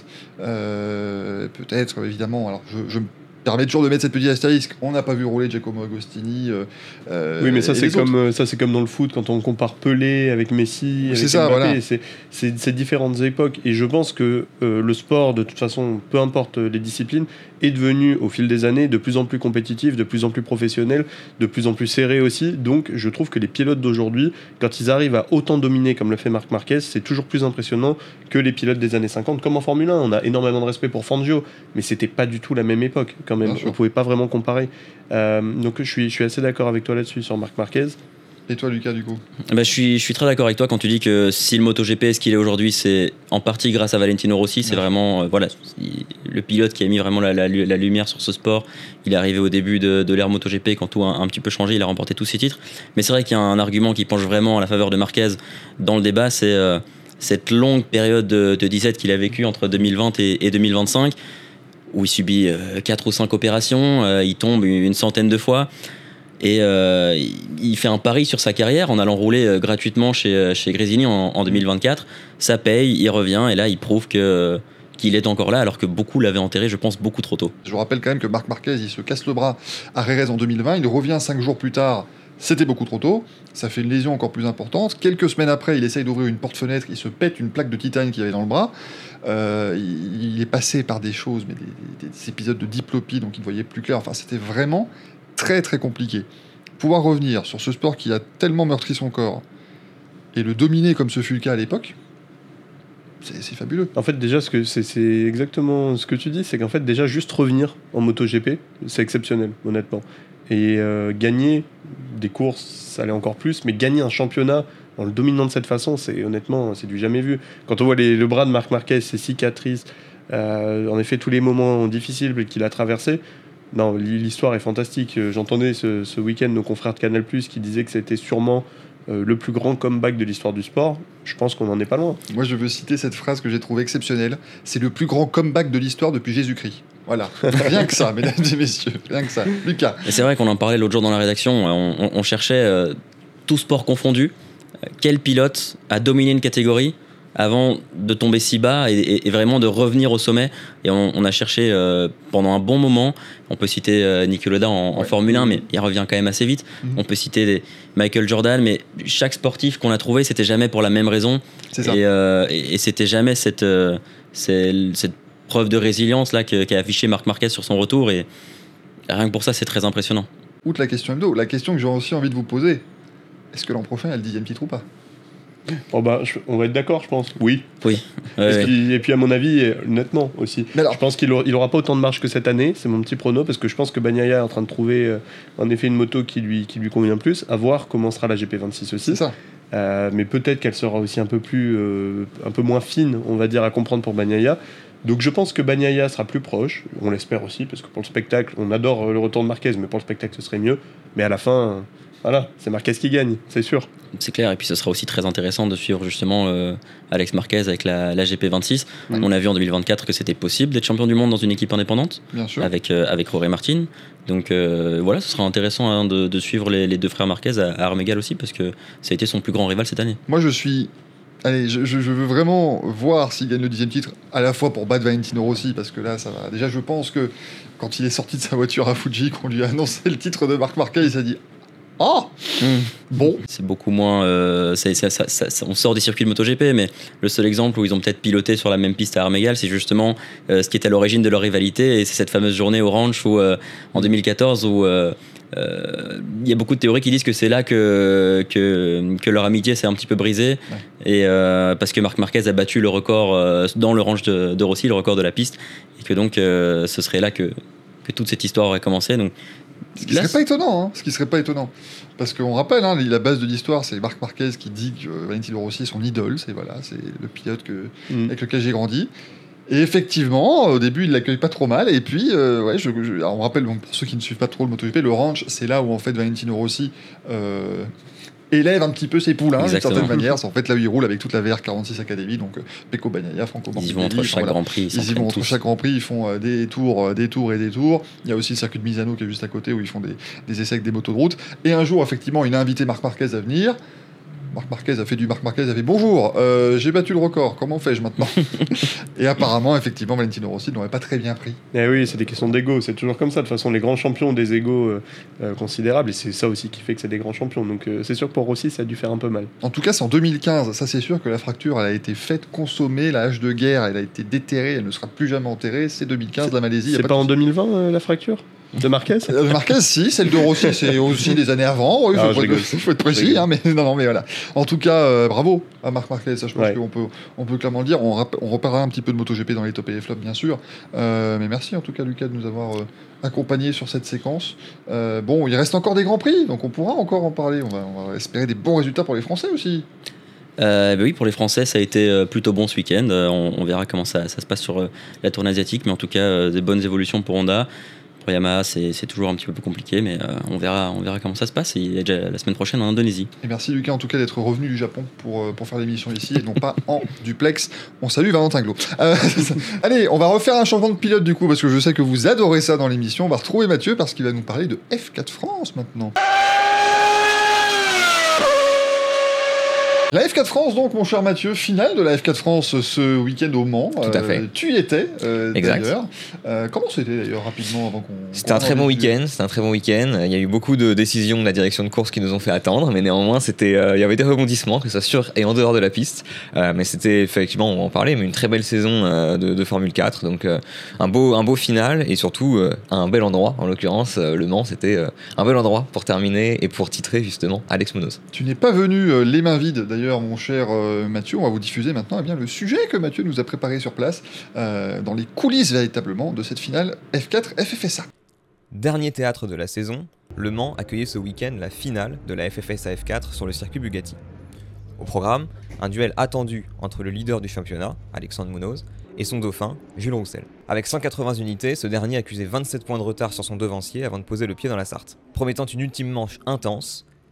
Euh, peut-être, évidemment, alors je, je me permet toujours de mettre cette petite astérisque, on n'a pas vu rouler Giacomo Agostini. Euh, oui, mais ça c'est, comme, ça, c'est comme dans le foot, quand on compare Pelé avec Messi, avec c'est ça, Mbappé, voilà. c'est, c'est, c'est différentes époques. Et je pense que euh, le sport, de toute façon, peu importe les disciplines, est devenu, au fil des années, de plus en plus compétitif, de plus en plus professionnel, de plus en plus serré aussi. Donc, je trouve que les pilotes d'aujourd'hui, quand ils arrivent à autant dominer comme le fait Marc Marquez, c'est toujours plus impressionnant que les pilotes des années cinquante. Comme en Formule un, on a énormément de respect pour Fangio, mais c'était pas du tout la même époque, quand même. On pouvait pas vraiment comparer. Euh, donc, je suis, je suis assez d'accord avec toi là-dessus, sur Marc Marquez. Et toi, Lucas, du coup bah, je, suis, je suis très d'accord avec toi quand tu dis que si le MotoGP est ce qu'il est aujourd'hui, c'est en partie grâce à Valentino Rossi. C'est ouais. vraiment euh, voilà, le pilote qui a mis vraiment la, la, la lumière sur ce sport. Il est arrivé au début de, de l'ère MotoGP quand tout a un, un petit peu changé. Il a remporté tous ses titres. Mais c'est vrai qu'il y a un argument qui penche vraiment à la faveur de Marquez dans le débat. C'est euh, cette longue période de, de disette qu'il a vécue entre deux mille vingt et, et deux mille vingt-cinq, où il subit euh, quatre ou cinq opérations. Euh, il tombe une centaine de fois. Et euh, il fait un pari sur sa carrière en allant rouler euh, gratuitement chez, chez Gresini en, en deux mille vingt-quatre. Ça paye, il revient et là il prouve que, qu'il est encore là alors que beaucoup l'avaient enterré, je pense, beaucoup trop tôt. Je vous rappelle quand même que Marc Marquez il se casse le bras à Jerez en deux mille vingt, il revient cinq jours plus tard. C'était beaucoup trop tôt, ça fait une lésion encore plus importante. Quelques semaines après, il essaye d'ouvrir une porte-fenêtre, il se pète une plaque de titane qu'il avait dans le bras. Euh, il, il est passé par des choses, mais des, des, des épisodes de diplopie, donc il ne voyait plus clair. Enfin, c'était vraiment très très compliqué. Pouvoir revenir sur ce sport qui a tellement meurtri son corps et le dominer comme ce fut le cas à l'époque, c'est, c'est fabuleux. En fait, déjà, ce que c'est, c'est exactement ce que tu dis, c'est qu'en fait, déjà, juste revenir en MotoGP, c'est exceptionnel, honnêtement. Et euh, gagner des courses, ça allait encore plus, mais gagner un championnat en le dominant de cette façon, c'est honnêtement, c'est du jamais vu. Quand on voit les, le bras de Marc Marquez, ses cicatrices, euh, en effet, tous les moments difficiles qu'il a traversés, non, l'histoire est fantastique. J'entendais ce, ce week-end nos confrères de Canal+, qui disaient que c'était sûrement euh, le plus grand comeback de l'histoire du sport, je pense qu'on n'en est pas loin. Moi, je veux citer cette phrase que j'ai trouvée exceptionnelle. C'est le plus grand comeback de l'histoire depuis Jésus-Christ. Voilà, rien que ça, mesdames et messieurs, rien que ça. Lucas. Et c'est vrai qu'on en parlait l'autre jour dans la rédaction, on, on, on cherchait, euh, tout sport confondu, euh, quel pilote a dominé une catégorie avant de tomber si bas et, et, et vraiment de revenir au sommet. Et on, on a cherché euh, pendant un bon moment. On peut citer euh, Niki Lauda en, ouais. en Formule un, mais il revient quand même assez vite. Mm-hmm. On peut citer des Michael Jordan, mais chaque sportif qu'on a trouvé, c'était jamais pour la même raison. C'est ça. Et, euh, et, et c'était jamais cette, euh, cette, cette preuve de résilience là, que, qu'a affiché Marc Marquez sur son retour. Et rien que pour ça, c'est très impressionnant. Outre la question hebdo, la question que j'ai aussi envie de vous poser, est-ce que l'an prochain, il y a le dixième titre ou pas ? Oh bah, je, on va être d'accord, je pense. Oui. Oui. Ouais, ouais. Et puis, à mon avis, et, honnêtement aussi, alors, je pense qu'il n'aura aura pas autant de marge que cette année. C'est mon petit prono, parce que je pense que Bagnaia est en train de trouver, euh, en effet, une moto qui lui, qui lui convient plus. À voir comment sera la G P vingt-six aussi. C'est ça. Euh, mais peut-être qu'elle sera aussi un peu, plus, euh, un peu moins fine, on va dire, à comprendre pour Bagnaia. Donc je pense que Bagnaia sera plus proche, on l'espère aussi, parce que pour le spectacle, on adore le retour de Marquez, mais pour le spectacle, ce serait mieux. Mais à la fin, voilà, c'est Marquez qui gagne, c'est sûr. C'est clair, et puis ce sera aussi très intéressant de suivre justement euh, Alex Marquez avec la, la G P vingt-six. Mmh. On a vu en deux mille vingt-quatre que c'était possible d'être champion du monde dans une équipe indépendante, bien sûr, avec, euh, avec Jorge Martin. Donc euh, voilà, ce sera intéressant hein, de, de suivre les, les deux frères Marquez à, à Armegal aussi, parce que ça a été son plus grand rival cette année. Moi je suis... Allez, je, je veux vraiment voir s'il gagne le dixième titre, à la fois pour battre Valentino Rossi, parce que là, ça va. Déjà, je pense que quand il est sorti de sa voiture à Fuji, qu'on lui a annoncé le titre de Marc Marquez, il s'est dit « Oh mmh. Bon !» C'est beaucoup moins... Euh, c'est, ça, ça, ça, on sort des circuits de MotoGP, mais le seul exemple où ils ont peut-être piloté sur la même piste à Armegal, c'est justement euh, ce qui est à l'origine de leur rivalité, et c'est cette fameuse journée au ranch où, euh, en deux mille quatorze où... Euh, Il euh, y a beaucoup de théories qui disent que c'est là que, que, que leur amitié s'est un petit peu brisée, ouais. et euh, parce que Marc Marquez a battu le record euh, dans le ranch de, de Rossi, le record de la piste, et que donc euh, ce serait là que, que toute cette histoire aurait commencé. Donc, ce qui là, serait pas étonnant, hein, ce qui serait pas étonnant, parce qu'on rappelle, hein, la base de l'histoire, c'est Marc Marquez qui dit que Valentino Rossi est son idole, c'est voilà, c'est le pilote que, mmh. avec lequel j'ai grandi. Et effectivement, au début, il l'accueille pas trop mal. Et puis, euh, ouais, je, je, on rappelle, bon, pour ceux qui ne suivent pas trop le MotoGP, le ranch, c'est là où en fait Valentino Rossi euh, élève un petit peu ses poulains, d'une certaine manière. C'est en fait là où il roule avec toute la V R quarante-six Academy, donc euh, Pecco Bagnaia, Franco Morbidelli. Ils y vont entre chaque voilà. Grand Prix. Ils, ils y vont entre chaque Grand Prix, ils font euh, des tours, euh, des tours et des tours. Il y a aussi le circuit de Misano qui est juste à côté où ils font des, des essais avec des motos de route. Et un jour, effectivement, il a invité Marc Marquez à venir. Marc Marquez a fait du Marc Marquez, a fait bonjour, euh, j'ai battu le record, comment fais-je maintenant? Et apparemment, effectivement, Valentino Rossi ne l'aurait pas très bien pris. Eh oui, c'est des questions d'ego, c'est toujours comme ça. De toute façon, les grands champions ont des égos euh, euh, considérables, et c'est ça aussi qui fait que c'est des grands champions. Donc euh, c'est sûr que pour Rossi, ça a dû faire un peu mal. En tout cas, c'est en deux mille quinze, ça c'est sûr que la fracture elle a été faite, consommée, la hache de guerre, elle a été déterrée, elle ne sera plus jamais enterrée. C'est deux mille quinze, c'est, la Malaisie. C'est pas, pas en deux mille vingt euh, la fracture de Marquez? euh, Marquez, si, celle de Rossi, c'est aussi des années avant. Il faut, ah, faut, faut être précis, hein, mais non, non, mais voilà. En tout cas, euh, bravo à Marc Marquez. Ça, je pense ouais. qu'on peut, on peut clairement le dire. On, rap- on reparlera un petit peu de MotoGP dans les top et les flops, bien sûr. Euh, mais merci en tout cas, Lucas, de nous avoir euh, accompagnés sur cette séquence. Euh, bon, il reste encore des grands prix, donc on pourra encore en parler. On va, on va espérer des bons résultats pour les Français aussi. Euh, bah oui, pour les Français, ça a été euh, plutôt bon ce week-end. Euh, on, on verra comment ça, ça se passe sur euh, la tournée asiatique, mais en tout cas, euh, des bonnes évolutions pour Honda. Pour Yamaha, c'est, c'est toujours un petit peu plus compliqué, mais euh, on, verra, on verra comment ça se passe. Et il y a déjà la semaine prochaine en Indonésie. Et merci Lucas en tout cas d'être revenu du Japon pour, euh, pour faire l'émission ici et non pas en duplex. On salue Valentin Glo. Euh, allez, on va refaire un changement de pilote du coup, parce que je sais que vous adorez ça dans l'émission. On va retrouver Mathieu parce qu'il va nous parler de F quatre France maintenant. La F quatre France, donc, mon cher Mathieu, finale de la F quatre France ce week-end au Mans. Tout à fait. Euh, tu y étais, euh, exact. D'ailleurs. Euh, comment c'était, d'ailleurs, rapidement, avant qu'on... C'était un très bon week-end, c'était un très bon week-end. Il y a eu beaucoup de décisions de la direction de course qui nous ont fait attendre, mais néanmoins, c'était, euh, il y avait des rebondissements, que ce soit sur et en dehors de la piste. Euh, mais c'était, effectivement, on va en parler, mais une très belle saison euh, de, de Formule quatre. Donc, euh, un, beau, un beau final, et surtout, euh, un bel endroit. En l'occurrence, euh, Le Mans, c'était euh, un bel endroit pour terminer et pour titrer, justement, Alex Munoz. Tu n'es pas venu euh, les mains vides, d'ailleurs, mon cher euh, Mathieu. On va vous diffuser maintenant eh bien, le sujet que Mathieu nous a préparé sur place, euh, dans les coulisses véritablement de cette finale F quatre F F S A. Dernier théâtre de la saison, Le Mans accueillait ce week-end la finale de la F F S A F quatre sur le circuit Bugatti. Au programme, un duel attendu entre le leader du championnat, Alexandre Munoz, et son dauphin, Jules Roussel. Avec cent quatre-vingts unités, ce dernier accusait vingt-sept points de retard sur son devancier avant de poser le pied dans la Sarthe. Promettant une ultime manche intense,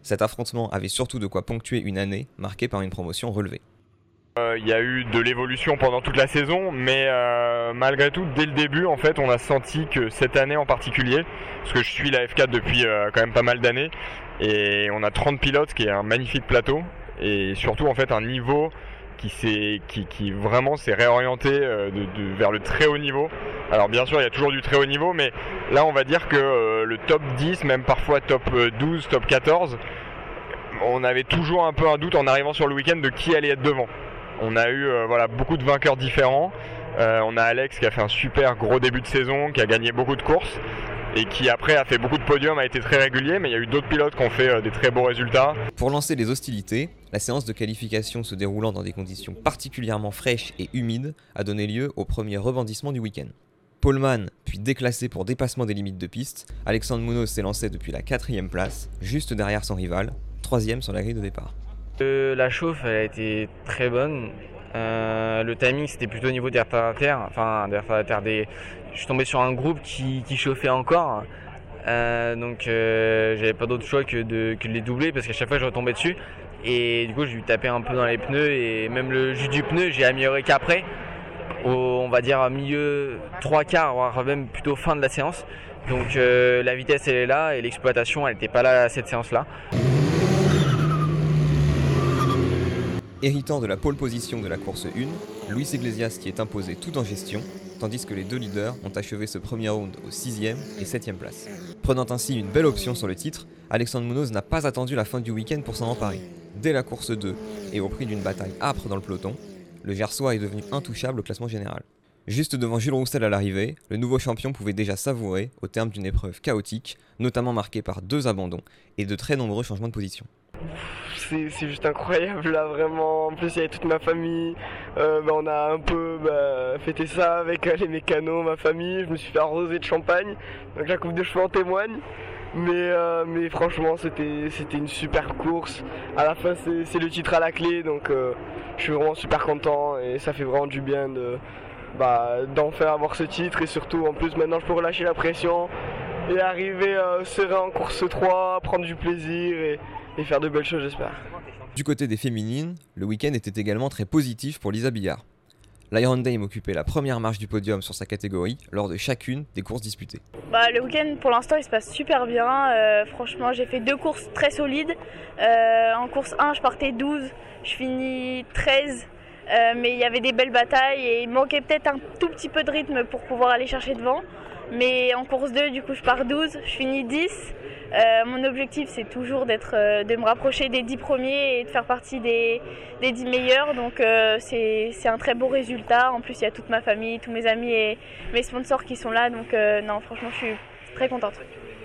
Cet affrontement avait surtout de quoi ponctuer une année marquée par une promotion relevée. Il euh, y a eu de l'évolution pendant toute la saison, mais euh, malgré tout, dès le début, en fait, on a senti que cette année en particulier, parce que je suis la F quatre depuis euh, quand même pas mal d'années, et on a trente pilotes, qui est un magnifique plateau, et surtout en fait un niveau qui, s'est, qui, qui vraiment s'est réorienté euh, de, de, vers le très haut niveau. Alors bien sûr, il y a toujours du très haut niveau, mais là, on va dire que euh, le top dix, même parfois top douze, top quatorze, on avait toujours un peu un doute en arrivant sur le week-end de qui allait être devant. On a eu euh, voilà, beaucoup de vainqueurs différents. Euh, on a Alex qui a fait un super gros début de saison, qui a gagné beaucoup de courses et qui après a fait beaucoup de podiums, a été très régulier, mais il y a eu d'autres pilotes qui ont fait euh, des très beaux résultats. Pour lancer les hostilités, la séance de qualification se déroulant dans des conditions particulièrement fraîches et humides a donné lieu au premier rebondissement du week-end. Poleman, puis déclassé pour dépassement des limites de piste, Alexandre Munoz s'est lancé depuis la quatrième place, juste derrière son rival, troisième sur la grille de départ. Euh, la chauffe elle a été très bonne. Euh, le timing c'était plutôt au niveau des retardataires. Enfin des retardataires des. Je suis tombé sur un groupe qui, qui chauffait encore. Euh, donc euh, j'avais pas d'autre choix que de, que de les doubler parce qu'à chaque fois je retombais dessus. Et du coup j'ai dû taper un peu dans les pneus et même le jus du pneu j'ai amélioré qu'après. Au, on va dire milieu trois quarts, voire même plutôt fin de la séance. Donc euh, la vitesse elle est là et l'exploitation elle n'était pas là à cette séance là. Héritant de la pole position de la course un, Luis Iglesias qui est imposé tout en gestion, tandis que les deux leaders ont achevé ce premier round aux sixième et septième place. Prenant ainsi une belle option sur le titre, Alexandre Munoz n'a pas attendu la fin du week-end pour s'en emparer. Dès la course deux, et au prix d'une bataille âpre dans le peloton, le Gersois est devenu intouchable au classement général. Juste devant Jules Roussel à l'arrivée, le nouveau champion pouvait déjà savourer au terme d'une épreuve chaotique, notamment marquée par deux abandons et de très nombreux changements de position. C'est, c'est juste incroyable là, vraiment. En plus il y avait toute ma famille, euh, bah, on a un peu bah, fêté ça avec euh, les mécanos, ma famille, je me suis fait arroser de champagne, donc la coupe de cheveux en témoigne. Mais, euh, mais franchement c'était, c'était une super course, à la fin c'est, c'est le titre à la clé, donc euh, je suis vraiment super content et ça fait vraiment du bien de, bah, d'enfin avoir ce titre et surtout en plus maintenant je peux relâcher la pression et arriver euh, serein en course trois, prendre du plaisir et et faire de belles choses, j'espère. Du côté des féminines, le week-end était également très positif pour Lisa Billard. L'Iron Dame occupait la première marche du podium sur sa catégorie lors de chacune des courses disputées. Bah, le week-end pour l'instant il se passe super bien, euh, franchement j'ai fait deux courses très solides. Euh, en course un je partais douze, je finis treize, euh, mais il y avait des belles batailles et il manquait peut-être un tout petit peu de rythme pour pouvoir aller chercher devant. Mais en course deux du coup je pars douze, je finis dix. Euh, mon objectif c'est toujours d'être, euh, de me rapprocher des dix premiers et de faire partie des, des dix meilleurs, donc euh, c'est, c'est un très beau résultat. En plus il y a toute ma famille, tous mes amis et mes sponsors qui sont là, donc euh, non franchement je suis très contente.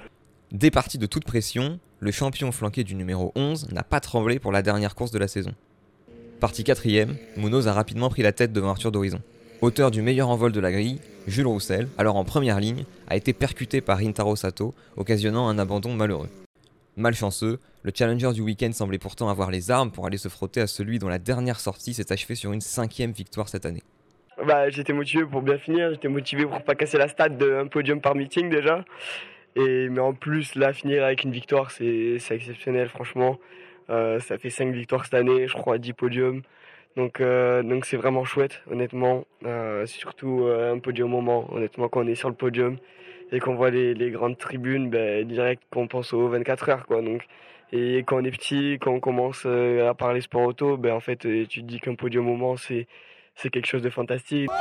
Départi de toute pression, le champion flanqué du numéro onze n'a pas tremblé pour la dernière course de la saison. Parti quatrième, Munoz a rapidement pris la tête devant Arthur d'Horizon. Auteur du meilleur envol de la grille, Jules Roussel, alors en première ligne, a été percuté par Rintaro Sato, occasionnant un abandon malheureux. Malchanceux, le challenger du week-end semblait pourtant avoir les armes pour aller se frotter à celui dont la dernière sortie s'est achevée sur une cinquième victoire cette année. Bah, j'étais motivé pour bien finir, j'étais motivé pour pas casser la stat d'un podium par meeting déjà. Et, mais en plus, là, finir avec une victoire, c'est, c'est exceptionnel, franchement. Euh, ça fait cinq victoires cette année, je crois, dix podiums. Donc, euh, donc c'est vraiment chouette, honnêtement. Euh, surtout euh, un podium au moment, honnêtement, quand on est sur le podium et qu'on voit les, les grandes tribunes, ben, direct qu'on pense aux vingt-quatre heures, quoi. Donc, et quand on est petit, quand on commence euh, à parler sport auto, ben, en fait, tu te dis qu'un podium au moment, c'est, c'est quelque chose de fantastique.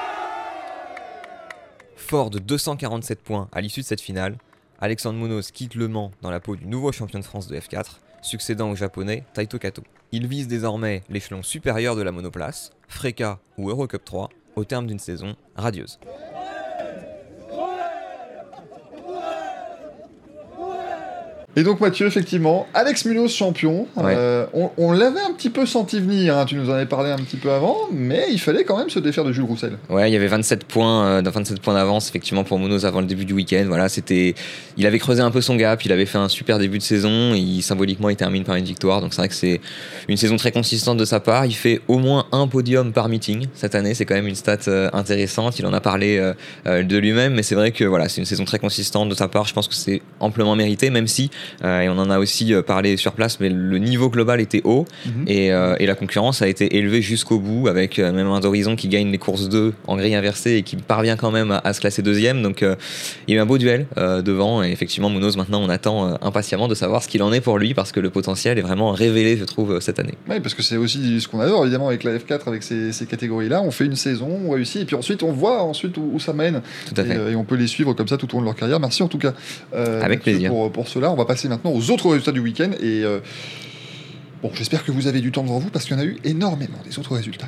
Fort de deux cent quarante-sept points à l'issue de cette finale, Alexandre Munoz quitte Le Mans dans la peau du nouveau champion de France de F quatre, succédant au japonais Taito Kato. Il vise désormais l'échelon supérieur de la monoplace, Freca ou Eurocup trois, au terme d'une saison radieuse. Et donc Mathieu, effectivement, Alex Munoz champion, ouais. euh, on, on l'avait un petit peu senti venir, hein, tu nous en avais parlé un petit peu avant, mais il fallait quand même se défaire de Jules Roussel. Ouais, il y avait vingt-sept points, euh, vingt-sept points d'avance effectivement pour Munoz avant le début du week-end. Voilà, c'était, il avait creusé un peu son gap, il avait fait un super début de saison, il, symboliquement il termine par une victoire, donc c'est vrai que c'est une saison très consistante de sa part. Il fait au moins un podium par meeting cette année, c'est quand même une stat euh, intéressante, il en a parlé euh, euh, de lui-même, mais c'est vrai que voilà, c'est une saison très consistante de sa part, je pense que c'est amplement mérité, même si Euh, et on en a aussi euh, parlé sur place, mais le niveau global était haut mm-hmm. et, euh, et la concurrence a été élevée jusqu'au bout, avec euh, même un d'Horizon qui gagne les courses deux en grille inversée et qui parvient quand même à, à se classer deuxième. Donc euh, il y a eu un beau duel euh, devant, et effectivement Munoz, maintenant on attend euh, impatiemment de savoir ce qu'il en est pour lui, parce que le potentiel est vraiment révélé, je trouve, euh, cette année. Oui, parce que c'est aussi ce qu'on adore évidemment avec la F quatre, avec ces, ces catégories-là. On fait une saison, on réussit, et puis ensuite on voit ensuite où, où ça mène. Tout à fait. Et, et on peut les suivre comme ça tout au long de leur carrière. Merci en tout cas. Euh, avec plaisir. Pour, pour cela, on va passer maintenant aux autres résultats du week-end. Et euh, bon, j'espère que vous avez du temps devant vous, parce qu'il y en a eu énormément des autres résultats.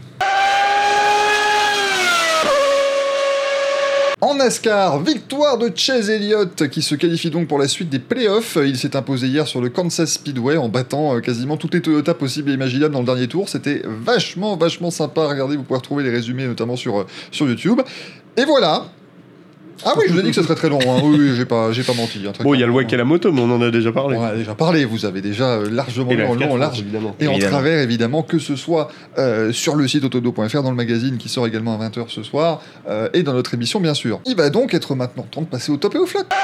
En NASCAR, victoire de Chase Elliott qui se qualifie donc pour la suite des playoffs. Il s'est imposé hier sur le Kansas Speedway en battant quasiment toutes les Toyota possibles et imaginables dans le dernier tour. C'était vachement, vachement sympa à regarder. Vous pouvez retrouver les résumés notamment sur, sur YouTube. Et voilà. Ah oui, je vous ai dit que ce serait très long. Hein. Oui, oui, j'ai pas, j'ai pas menti. Hein, bon, il y a le W E C et la moto, mais on en a déjà parlé. On en a déjà parlé. Vous avez déjà largement lu en long, en large évidemment. et évidemment. en travers, évidemment, que ce soit euh, sur le site autodo point f r, dans le magazine qui sort également à vingt heures ce soir, euh, et dans notre émission, bien sûr. Il va donc être maintenant temps de passer au top et au flop.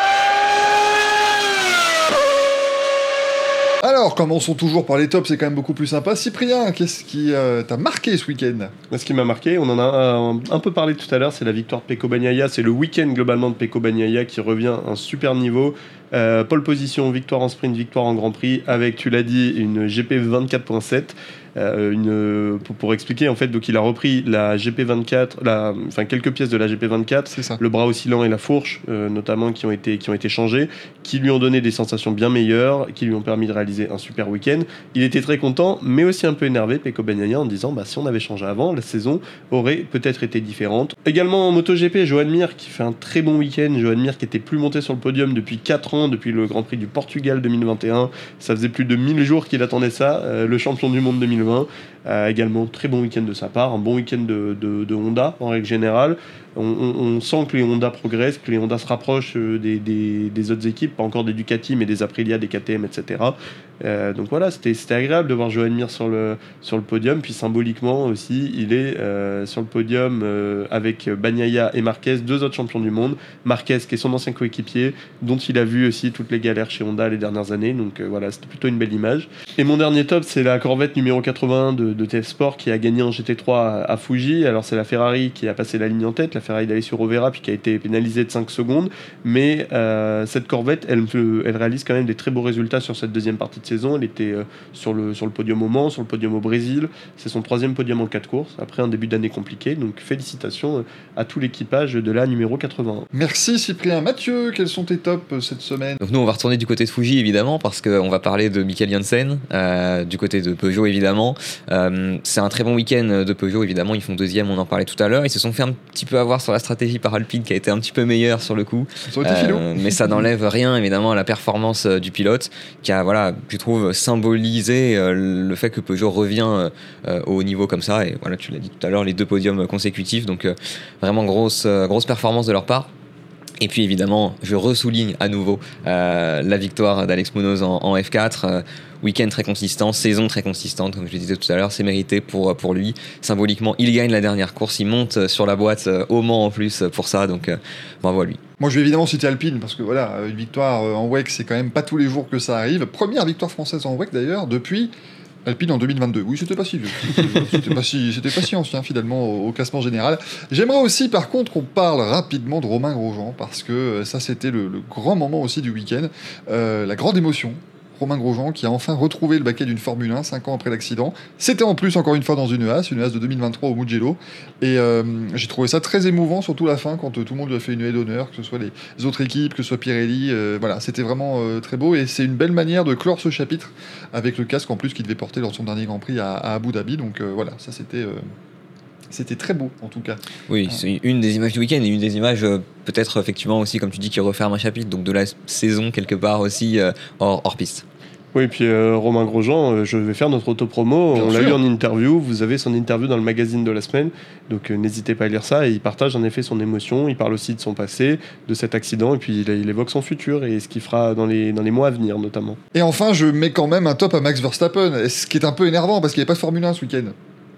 Alors, commençons toujours par les tops, c'est quand même beaucoup plus sympa. Cyprien, qu'est-ce qui euh, t'a marqué ce week-end ? Ce qui m'a marqué, on en a un, un peu parlé tout à l'heure, c'est la victoire de Pecco Bagnaia. C'est le week-end globalement de Pecco Bagnaia qui revient à un super niveau. Euh, pole position, victoire en sprint, victoire en Grand Prix, avec, tu l'as dit, une G P vingt-quatre point sept. Euh, une, pour, pour expliquer, en fait, donc il a repris la G P vingt-quatre, la, enfin quelques pièces de la G P vingt-quatre, c'est ça. Le bras oscillant et la fourche, euh, notamment, qui ont, été, qui ont été changés, qui lui ont donné des sensations bien meilleures, qui lui ont permis de réaliser un super week-end. Il était très content, mais aussi un peu énervé, Pecco Bagnaia, en disant bah, si on avait changé avant, la saison aurait peut-être été différente. Également en MotoGP, Joan Mir qui fait un très bon week-end. Joan Mir qui était plus monté sur le podium depuis quatre ans, depuis le Grand Prix du Portugal deux mille vingt et un. Ça faisait plus de mille jours qu'il attendait ça. Euh, le champion du monde deux mille vingt. Euh, également, très bon week-end de sa part. Un bon week-end de, de, de Honda en règle générale. On, on, on sent que les Honda progressent, que les Honda se rapprochent des, des, des autres équipes, pas encore des Ducati, mais des Aprilia, des K T M, et cetera. Euh, donc voilà, c'était, c'était agréable de voir Joan Mir sur le, sur le podium. Puis symboliquement aussi, il est euh, sur le podium euh, avec Bagnaia et Marquez, deux autres champions du monde. Marquez, qui est son ancien coéquipier, dont il a vu aussi toutes les galères chez Honda les dernières années. Donc euh, voilà, c'était plutôt une belle image. Et mon dernier top, c'est la Corvette numéro quatre-vingt-un de, de T F Sport qui a gagné en G T trois à, à Fuji. Alors c'est la Ferrari qui a passé la ligne en tête, la Ferrari d'Alessio Rovera, puis qui a été pénalisée de cinq secondes. Mais euh, cette Corvette, elle, elle réalise quand même des très beaux résultats sur cette deuxième partie de saison. Elle était euh, sur, le, sur le podium au Mans, sur le podium au Brésil. C'est son troisième podium en quatre courses, après un début d'année compliqué. Donc félicitations à tout l'équipage de la numéro quatre-vingt-un. Merci Cyprien. Mathieu, quels sont tes tops cette semaine ? Donc nous, on va retourner du côté de Fuji, évidemment, parce qu'on va parler de Michael Janssen, euh, du côté de Peugeot, évidemment. Euh, c'est un très bon week-end de Peugeot, évidemment. Ils font deuxième, on en parlait tout à l'heure. Ils se sont fait un petit peu avoir sur la stratégie par Alpine, qui a été un petit peu meilleure sur le coup. Ça aurait été filou. Euh, mais ça n'enlève rien, évidemment, à la performance euh, du pilote, qui a, voilà, je trouve, symbolisé euh, le fait que Peugeot revient euh, au haut niveau comme ça. Et voilà, tu l'as dit tout à l'heure, les deux podiums consécutifs. Donc, euh, vraiment grosse, euh, grosse performance de leur part. Et puis évidemment, je ressouligne à nouveau euh, la victoire d'Alex Munoz en, en F quatre. Euh, week-end très consistant, saison très consistante, comme je le disais tout à l'heure, c'est mérité pour, pour lui. Symboliquement, il gagne la dernière course, il monte sur la boîte euh, au Mans en plus pour ça, donc euh, bravo à lui. Moi, je vais évidemment citer Alpine, parce que voilà, une victoire en W E C, c'est quand même pas tous les jours que ça arrive. Première victoire française en W E C d'ailleurs, depuis Alpine en deux mille vingt-deux. Oui, c'était pas si vieux. C'était pas si, c'était pas si ancien finalement au, au classement général. J'aimerais aussi par contre qu'on parle rapidement de Romain Grosjean, parce que ça c'était le, le grand moment aussi du week-end, euh, la grande émotion. Romain Grosjean qui a enfin retrouvé le baquet d'une Formule un cinq ans après l'accident. C'était en plus encore une fois dans une Haas, une Haas de deux mille vingt-trois au Mugello. Et euh, j'ai trouvé ça très émouvant, surtout la fin, quand euh, tout le monde lui a fait une haie d'honneur, que ce soit les autres équipes, que ce soit Pirelli. Euh, voilà, c'était vraiment euh, très beau et c'est une belle manière de clore ce chapitre avec le casque en plus qu'il devait porter lors de son dernier Grand Prix à, à Abu Dhabi. Donc euh, voilà, ça c'était... Euh, C'était très beau, en tout cas. Oui, c'est une des images du week-end et une des images, euh, peut-être, effectivement, aussi, comme tu dis, qui referme un chapitre, donc de la saison, quelque part, aussi, euh, hors, hors piste. Oui, et puis euh, Romain Grosjean, euh, je vais faire notre autopromo. Bien On sûr. L'a eu en interview. Vous avez son interview dans le magazine de la semaine. Donc euh, n'hésitez pas à lire ça. Et il partage en effet son émotion. Il parle aussi de son passé, de cet accident. Et puis il, il évoque son futur et ce qu'il fera dans les, dans les mois à venir, notamment. Et enfin, je mets quand même un top à Max Verstappen. Ce qui est un peu énervant parce qu'il n'y avait pas de Formule un ce week-end.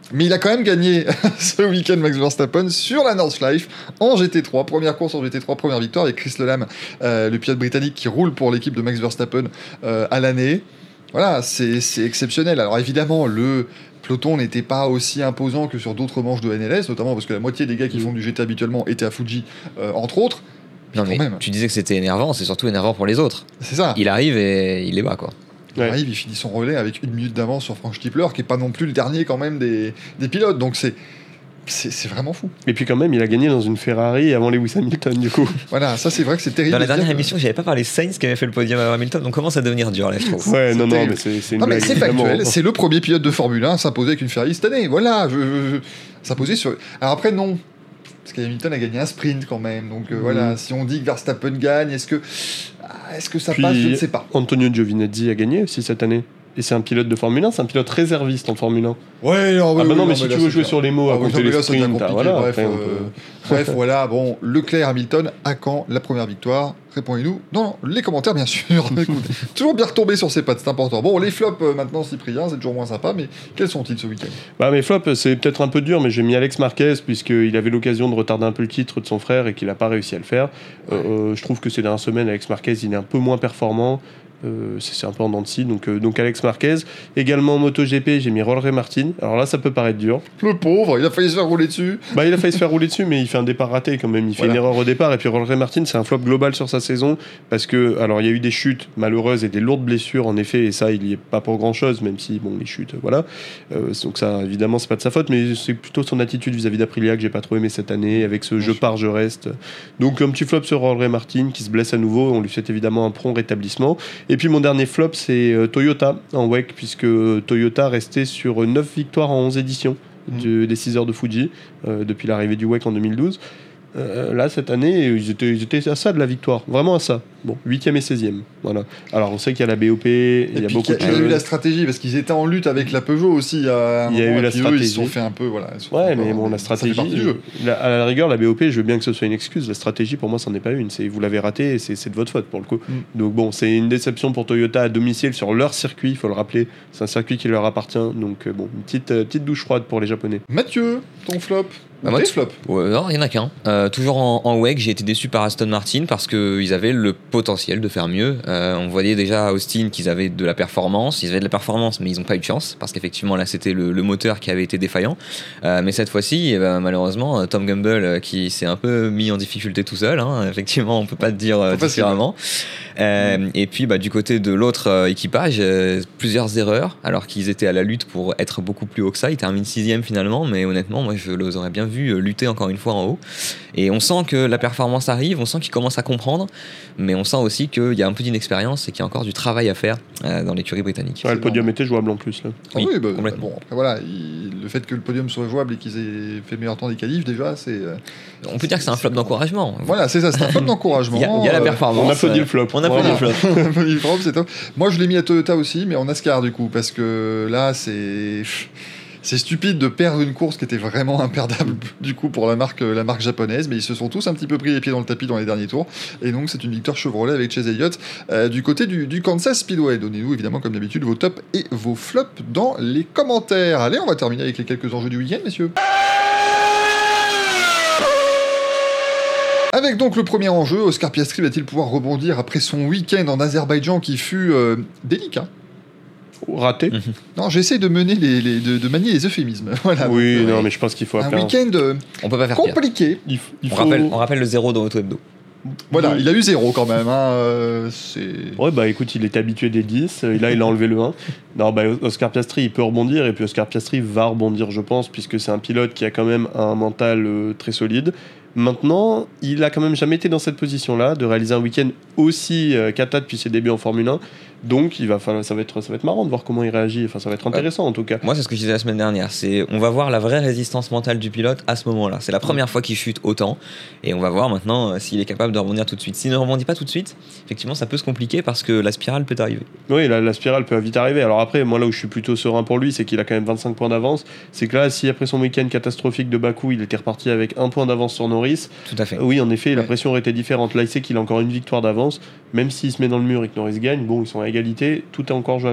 Mais il a quand même gagné ce week-end Max Verstappen sur la Nordschleife en G T trois. Première course en G T trois, première victoire avec Chris Lelam, euh, le pilote britannique qui roule pour l'équipe de Max Verstappen euh, à l'année. Voilà, c'est, c'est exceptionnel. Alors évidemment, le peloton n'était pas aussi imposant que sur d'autres manches de N L S, notamment parce que la moitié des gars qui font du G T habituellement étaient à Fuji, euh, entre autres. Non mais même. tu disais que c'était énervant, c'est surtout énervant pour les autres. C'est ça. Il arrive et il les bat, quoi. Il arrive, il finit son relais avec une minute d'avance sur Frank Stippler, qui est pas non plus le dernier quand même des, des pilotes. Donc c'est, c'est, c'est vraiment fou. Et puis quand même, il a gagné dans une Ferrari avant Lewis Hamilton, du coup. Voilà, ça c'est vrai que c'est terrible. Dans la dernière que... émission, j'avais pas parlé Sainz qui avait fait le podium avant Hamilton, donc commence à devenir dur là, je trouve. Ouais, c'est non, terrible. non, mais c'est, c'est une non, mais blague, c'est factuel. évidemment. C'est le premier pilote de Formule un à s'imposer avec une Ferrari cette année. Voilà, je, je, je... s'imposer sur. Alors après, non. Parce qu'Hamilton a gagné un sprint quand même. Donc euh, mmh. voilà, si on dit que Verstappen gagne, est-ce que, est-ce que ça Puis, passe? Je ne sais pas. Antonio Giovinazzi a gagné aussi cette année. Et c'est un pilote de Formule un, c'est un pilote réserviste en Formule un. Ouais, non, oui, ah bah oui, non, mais non, si mais tu là, veux c'est jouer clair. sur les mots, Ah, à oui, compter mais les là, ça devient sprints, compliqué. voilà, Bref, après, on euh, peut- bref, voilà. Bon, Leclerc, Hamilton, à quand la première victoire? Répondez-nous dans les commentaires, bien sûr. Écoutez, toujours bien retomber sur ses pattes, c'est important. Bon, les flops euh, maintenant, Cyprien, c'est toujours moins sympa, mais quels sont-ils ce week-end? Bah, mes flops, c'est peut-être un peu dur, mais j'ai mis Alex Marquez, puisqu'il avait l'occasion de retarder un peu le titre de son frère et qu'il n'a pas réussi à le faire. Euh, euh, je trouve que ces dernières semaines, Alex Marquez, il est un peu moins performant. Euh, c'est, c'est un peu en dents de scie, donc, euh, donc Alex Marquez. Également en MotoGP, j'ai mis Jorge Martin. Alors là, ça peut paraître dur. Le pauvre, il a failli se faire rouler dessus. Bah, il a failli se faire rouler dessus, mais il fait un départ raté quand même. Il fait Voilà. une erreur au départ. Et puis Jorge Martin, c'est un flop global sur sa saison. Parce que, alors, il y a eu des chutes malheureuses et des lourdes blessures, en effet. Et ça, il y est pas pour grand chose, même si, bon, les chutes, voilà. Euh, donc, ça, évidemment, c'est pas de sa faute, mais c'est plutôt son attitude vis-à-vis d'Aprilia que j'ai pas trop aimé cette année, avec ce je pars, je reste. Donc, un petit flop sur Jorge Martin qui se blesse à nouveau. On lui souhaite évidemment un prompt rétablissement. Et puis, mon dernier flop, c'est euh, Toyota en W E C, puisque euh, Toyota restait sur neuf victoires en onze éditions de, des six heures de Fuji euh, depuis l'arrivée du W E C en deux mille douze. Euh, là, cette année, ils étaient, ils étaient à ça de la victoire, vraiment à ça. Bon, huitième et seizième. Voilà. Alors, on sait qu'il y a la B O P, il y a puis beaucoup de il y a choses. eu la stratégie, parce qu'ils étaient en lutte avec la Peugeot aussi. À un Il y a moment, eu et la puis eux, stratégie. ils se sont fait un peu. Voilà, ils se sont Ouais, fait mais un peu- bon, la ça fait stratégie, partie du jeu. la- à la rigueur, la B O P, je veux bien que ce soit une excuse. La stratégie, pour moi, c'en est pas une. C'est, vous l'avez raté et c'est, c'est de votre faute, pour le coup. Mm. Donc bon, c'est une déception pour Toyota à domicile sur leur circuit, il faut le rappeler. C'est un circuit qui leur appartient. Donc euh, bon, une petite, euh, petite douche froide pour les Japonais. Mathieu, ton flop? Bah, moi, Tes tu- flops? Ouais, non, il y en a qu'un. Euh, toujours en, en W E C, j'ai été déçu par Aston Martin parce qu'ils avaient le potentiel de faire mieux. Euh, on voyait déjà à Austin qu'ils avaient de la performance. Ils avaient de la performance, mais ils n'ont pas eu de chance parce qu'effectivement, là, c'était le, le moteur qui avait été défaillant. Euh, mais cette fois-ci, eh ben, malheureusement, Tom Gamble euh, qui s'est un peu mis en difficulté tout seul. Hein. Effectivement, on peut pas le dire euh, Pas facile. différemment. Euh, et puis, bah, du côté de l'autre euh, équipage, euh, plusieurs erreurs, alors qu'ils étaient à la lutte pour être beaucoup plus haut que ça. Ils terminent sixième finalement, mais honnêtement, moi, je les aurais bien vu euh, lutter encore une fois en haut. Et on sent que la performance arrive, on sent qu'ils commencent à comprendre, mais on sent aussi qu'il y a un peu d'inexpérience et qu'il y a encore du travail à faire euh, dans l'écurie britannique. Ouais, le podium était jouable en plus. Là. Ah oui, Oui, bah, complètement. bon, après, voilà, il- le fait que le podium soit jouable et qu'ils aient fait le meilleur temps des qualifs, déjà, c'est. euh, On peut dire que c'est un flop d'encouragement. Voilà, c'est ça, c'est un flop d'encouragement. Il y a, il y a la euh, performance. on applaudit le flop. On applaudit Voilà. le flop. Il faut- c'est top. Moi, je l'ai mis à Toyota aussi, mais en NASCAR du coup, parce que là, c'est c'est stupide de perdre une course qui était vraiment imperdable du coup pour la marque la marque japonaise, mais ils se sont tous un petit peu pris les pieds dans le tapis dans les derniers tours, et donc c'est une victoire Chevrolet avec Chase Elliott euh, du côté du, du Kansas Speedway. Donnez-nous évidemment comme d'habitude vos tops et vos flops dans les commentaires. Allez, on va terminer avec les quelques enjeux du week-end, messieurs. Avec donc le premier enjeu, Oscar Piastri va-t-il pouvoir rebondir après son week-end en Azerbaïdjan qui fut euh, délicat? Raté. Non, j'essaie de mener les, les- de, de manier les euphémismes. Voilà. Oui, donc, euh, non, mais je pense qu'il faut un appeler week-end euh, On peut pas faire pire. compliqué. Il, f- il On faut... rappelle, on rappelle le zéro dans Auto Hebdo. Voilà, il a eu zéro quand même. Hein, euh, c'est... Ouais, bah écoute, il est habitué des dix, et là il a enlevé le un. Non, bah Oscar Piastri, il peut rebondir, et puis Oscar Piastri va rebondir, je pense, puisque c'est un pilote qui a quand même un mental euh, très solide. Maintenant, il a quand même jamais été dans cette position-là, de réaliser un week-end aussi euh, cata depuis ses débuts en Formule un. Donc, il va falloir, ça va être, ça va être marrant de voir comment il réagit. Enfin, ça va être intéressant en tout cas. Moi, c'est ce que je disais la semaine dernière. C'est, on va voir la vraie résistance mentale du pilote à ce moment-là. C'est la première fois qu'il chute autant, et on va voir maintenant euh, s'il est capable de rebondir tout de suite. S'il ne rebondit pas tout de suite, effectivement, ça peut se compliquer parce que la spirale peut arriver. Oui, la, la spirale peut vite arriver. Alors après, moi là où je suis plutôt serein pour lui, c'est qu'il a quand même vingt-cinq points d'avance. C'est que là, si après son week-end catastrophique de Bakou, il était reparti avec un point d'avance sur Norris, Tout à fait. oui, en effet, la Ouais. pression aurait été différente. Là, il sait qu'il a encore une victoire d'avance. Même s'il se met dans le mur et que Norris gagne, bon, ils sont à égalité, tout est encore jouable.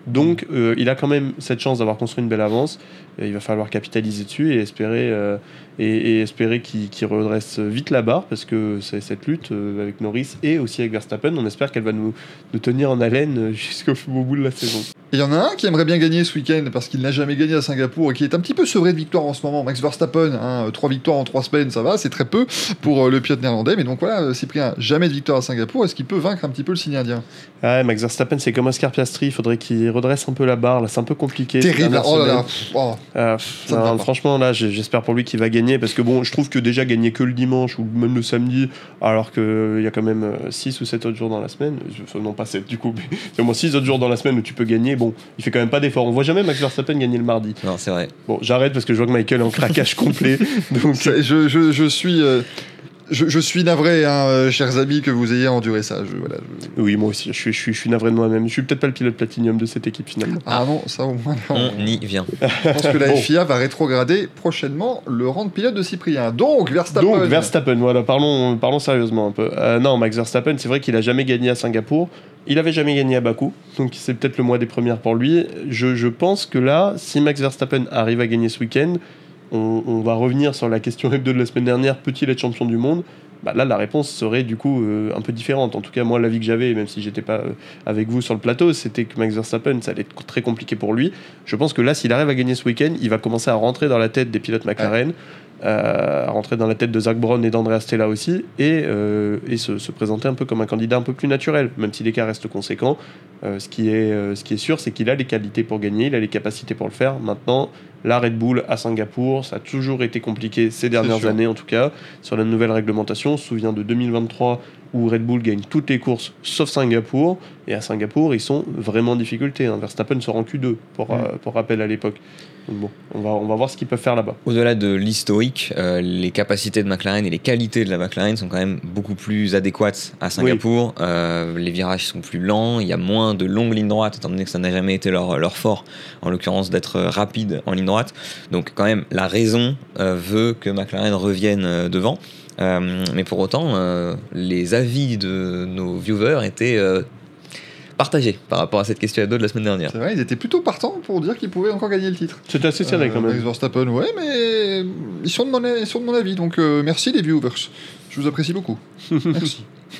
Donc euh, il a quand même cette chance d'avoir construit une belle avance. Et il va falloir capitaliser dessus et espérer, euh, et, et espérer qu'il, qu'il redresse vite la barre, parce que c'est cette lutte euh, avec Norris et aussi avec Verstappen, on espère qu'elle va nous, nous tenir en haleine jusqu'au bout de la saison. Il y en a un qui aimerait bien gagner ce week-end parce qu'il n'a jamais gagné à Singapour et qui est un petit peu sevré de victoires en ce moment. Max Verstappen, hein, trois victoires en trois semaines, ça va, c'est très peu pour euh, le pilote néerlandais. Mais donc voilà, Cyprien, jamais de victoire à Singapour. Est-ce qu'il peut vaincre un petit peu le signe indien ? Ouais, Max Verstappen, c'est comme Oscar Piastri, il faudrait qu'il redresse un peu la barre. Là, c'est un peu compliqué. Terrible, oh là là. Oh. Euh, non, franchement, là, j'espère pour lui qu'il va gagner parce que bon, je trouve que déjà gagner que le dimanche ou même le samedi, alors qu'il y a quand même six ou sept autres jours dans la semaine, enfin, non pas sept du coup, mais c'est au moins six autres jours dans la semaine où tu peux gagner. Bon, il fait quand même pas d'effort. On voit jamais Max Verstappen gagner le mardi. Non, c'est vrai. Bon, j'arrête parce que je vois que Michael est en craquage complet. Donc, je, je, je suis. Euh... Je, je suis navré, hein, euh, chers amis, que vous ayez enduré ça. Je, voilà, je... Oui, moi aussi, je suis, je, suis, je suis navré de moi-même. Je suis peut-être pas le pilote Platinum de cette équipe finalement. Ah non, ça au moins. Non. On y vient. Je pense que la bon. F I A va rétrograder prochainement le rang de pilote de Cyprien. Donc, Verstappen. Donc, Verstappen, voilà, parlons, parlons sérieusement un peu. Euh, non, Max Verstappen, c'est vrai qu'il a jamais gagné à Singapour. Il avait jamais gagné à Bakou, donc c'est peut-être le mois des premières pour lui. Je, je pense que là, si Max Verstappen arrive à gagner ce week-end, on, on va revenir sur la question hebdo de la semaine dernière, peut-il être champion du monde ? Bah là, la réponse serait du coup euh, un peu différente. En tout cas, moi, l'avis que j'avais, même si j'étais pas euh, avec vous sur le plateau, c'était que Max Verstappen, ça allait être très compliqué pour lui. Je pense que là, s'il arrive à gagner ce week-end, il va commencer à rentrer dans la tête des pilotes McLaren, ouais. euh, à rentrer dans la tête de Zach Brown et d'Andrea Stella aussi, et, euh, et se, se présenter un peu comme un candidat un peu plus naturel, même si l'écart reste conséquent. Euh, ce, qui est, euh, ce qui est sûr, c'est qu'il a les qualités pour gagner, il a les capacités pour le faire. Maintenant, la Red Bull à Singapour, ça a toujours été compliqué ces dernières années en tout cas, sur la nouvelle réglementation. On se souvient de deux mille vingt-trois où Red Bull gagne toutes les courses sauf Singapour, et à Singapour ils sont vraiment en difficulté, hein. Verstappen sera en Q deux pour, mmh. euh, pour rappel à l'époque. Donc bon, on va, on va voir ce qu'ils peuvent faire là-bas. Au-delà de l'historique, euh, les capacités de McLaren et les qualités de la McLaren sont quand même beaucoup plus adéquates à Singapour. Oui. Euh, les virages sont plus lents, il y a moins de longues lignes droites, étant donné que ça n'a jamais été leur, leur fort, en l'occurrence d'être rapide en ligne droite. Donc quand même, la raison euh, veut que McLaren revienne euh, devant. Euh, mais pour autant, euh, les avis de nos viewers étaient... Euh, partagés par rapport à cette question à deux de la semaine dernière. C'est vrai, ils étaient plutôt partants pour dire qu'ils pouvaient encore gagner le titre. C'est assez serré euh, quand même. Max Verstappen, ouais, mais ils sont de mon, ils sont de mon avis, donc euh, merci les viewers. Je vous apprécie beaucoup. Merci.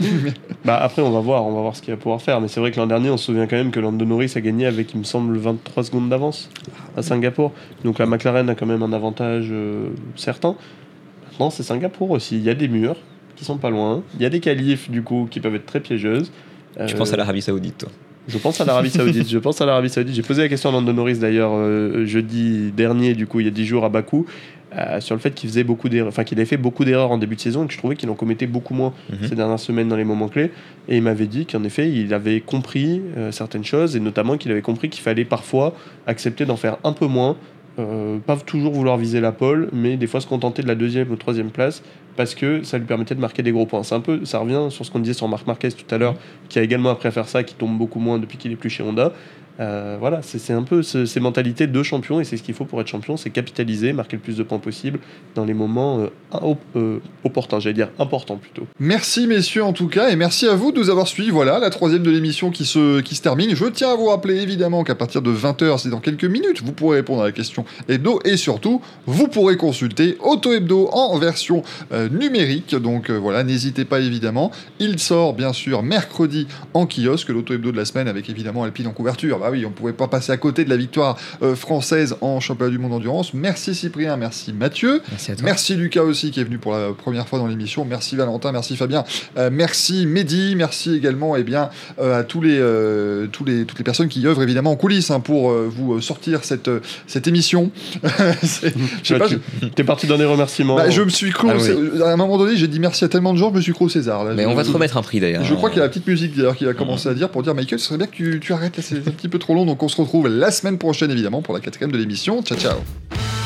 Bah après, on va voir, on va voir ce qu'il va pouvoir faire. Mais c'est vrai que l'an dernier, on se souvient quand même que Lando Norris a gagné avec, il me semble, vingt-trois secondes d'avance à Singapour. Donc la McLaren a quand même un avantage euh, certain. Maintenant, c'est Singapour aussi. Il y a des murs qui sont pas loin. Il y a des qualifs du coup qui peuvent être très piégeuses. Tu euh, penses à l'Arabie Saoudite, toi ? Je pense à l'Arabie Saoudite. Je pense à l'Arabie Saoudite. J'ai posé la question à Lando Norris d'ailleurs euh, jeudi dernier, du coup, il y a dix jours à Bakou, euh, sur le fait qu'il faisait beaucoup d'erreurs, enfin qu'il avait fait beaucoup d'erreurs en début de saison et que je trouvais qu'il en commettait beaucoup moins mm-hmm. ces dernières semaines dans les moments clés. Et il m'avait dit qu'en effet, il avait compris euh, certaines choses et notamment qu'il avait compris qu'il fallait parfois accepter d'en faire un peu moins. Euh, pas toujours vouloir viser la pole, mais des fois se contenter de la deuxième ou troisième place parce que ça lui permettait de marquer des gros points. C'est un peu, ça revient sur ce qu'on disait sur Marc Marquez tout à l'heure, qui a également appris à faire ça, qui tombe beaucoup moins depuis qu'il est plus chez Honda. Euh, voilà, c'est, c'est un peu ce, ces mentalités de champion, et c'est ce qu'il faut pour être champion, c'est capitaliser, marquer le plus de points possible dans les moments euh, op- euh, opportuns, j'allais dire importants plutôt. Merci messieurs en tout cas, et merci à vous de nous avoir suivis. Voilà, la troisième de l'émission qui se, qui se termine. Je tiens à vous rappeler évidemment qu'à partir de vingt heures, c'est dans quelques minutes, vous pourrez répondre à la question hebdo, et surtout, vous pourrez consulter Auto Hebdo en version euh, numérique. Donc euh, voilà, n'hésitez pas évidemment. Il sort bien sûr mercredi en kiosque, l'Auto Hebdo de la semaine avec évidemment Alpine en couverture. Ah oui, on ne pouvait pas passer à côté de la victoire euh, française en championnat du monde endurance. Merci Cyprien, merci Mathieu. Merci à toi. Merci Lucas aussi qui est venu pour la première fois dans l'émission. Merci Valentin, merci Fabien. Euh, merci Mehdi, merci également eh bien, euh, à tous les, euh, tous les, toutes les personnes qui œuvrent évidemment en coulisses hein, pour euh, vous sortir cette, euh, cette émission. C'est, je sais pas, tu je... es parti dans des remerciements. Bah, je me suis cru, ah, oui. À un moment donné, j'ai dit merci à tellement de gens, je me suis cru au César. Là. Mais je, on va te remettre un prix d'ailleurs. Je crois qu'il y a la petite musique d'ailleurs qui va commencer à dire pour dire Michael, ce serait bien que tu, tu arrêtes, là, c'est un petit peu trop long. Donc on se retrouve la semaine prochaine évidemment pour la quatrième de l'émission. Ciao ciao.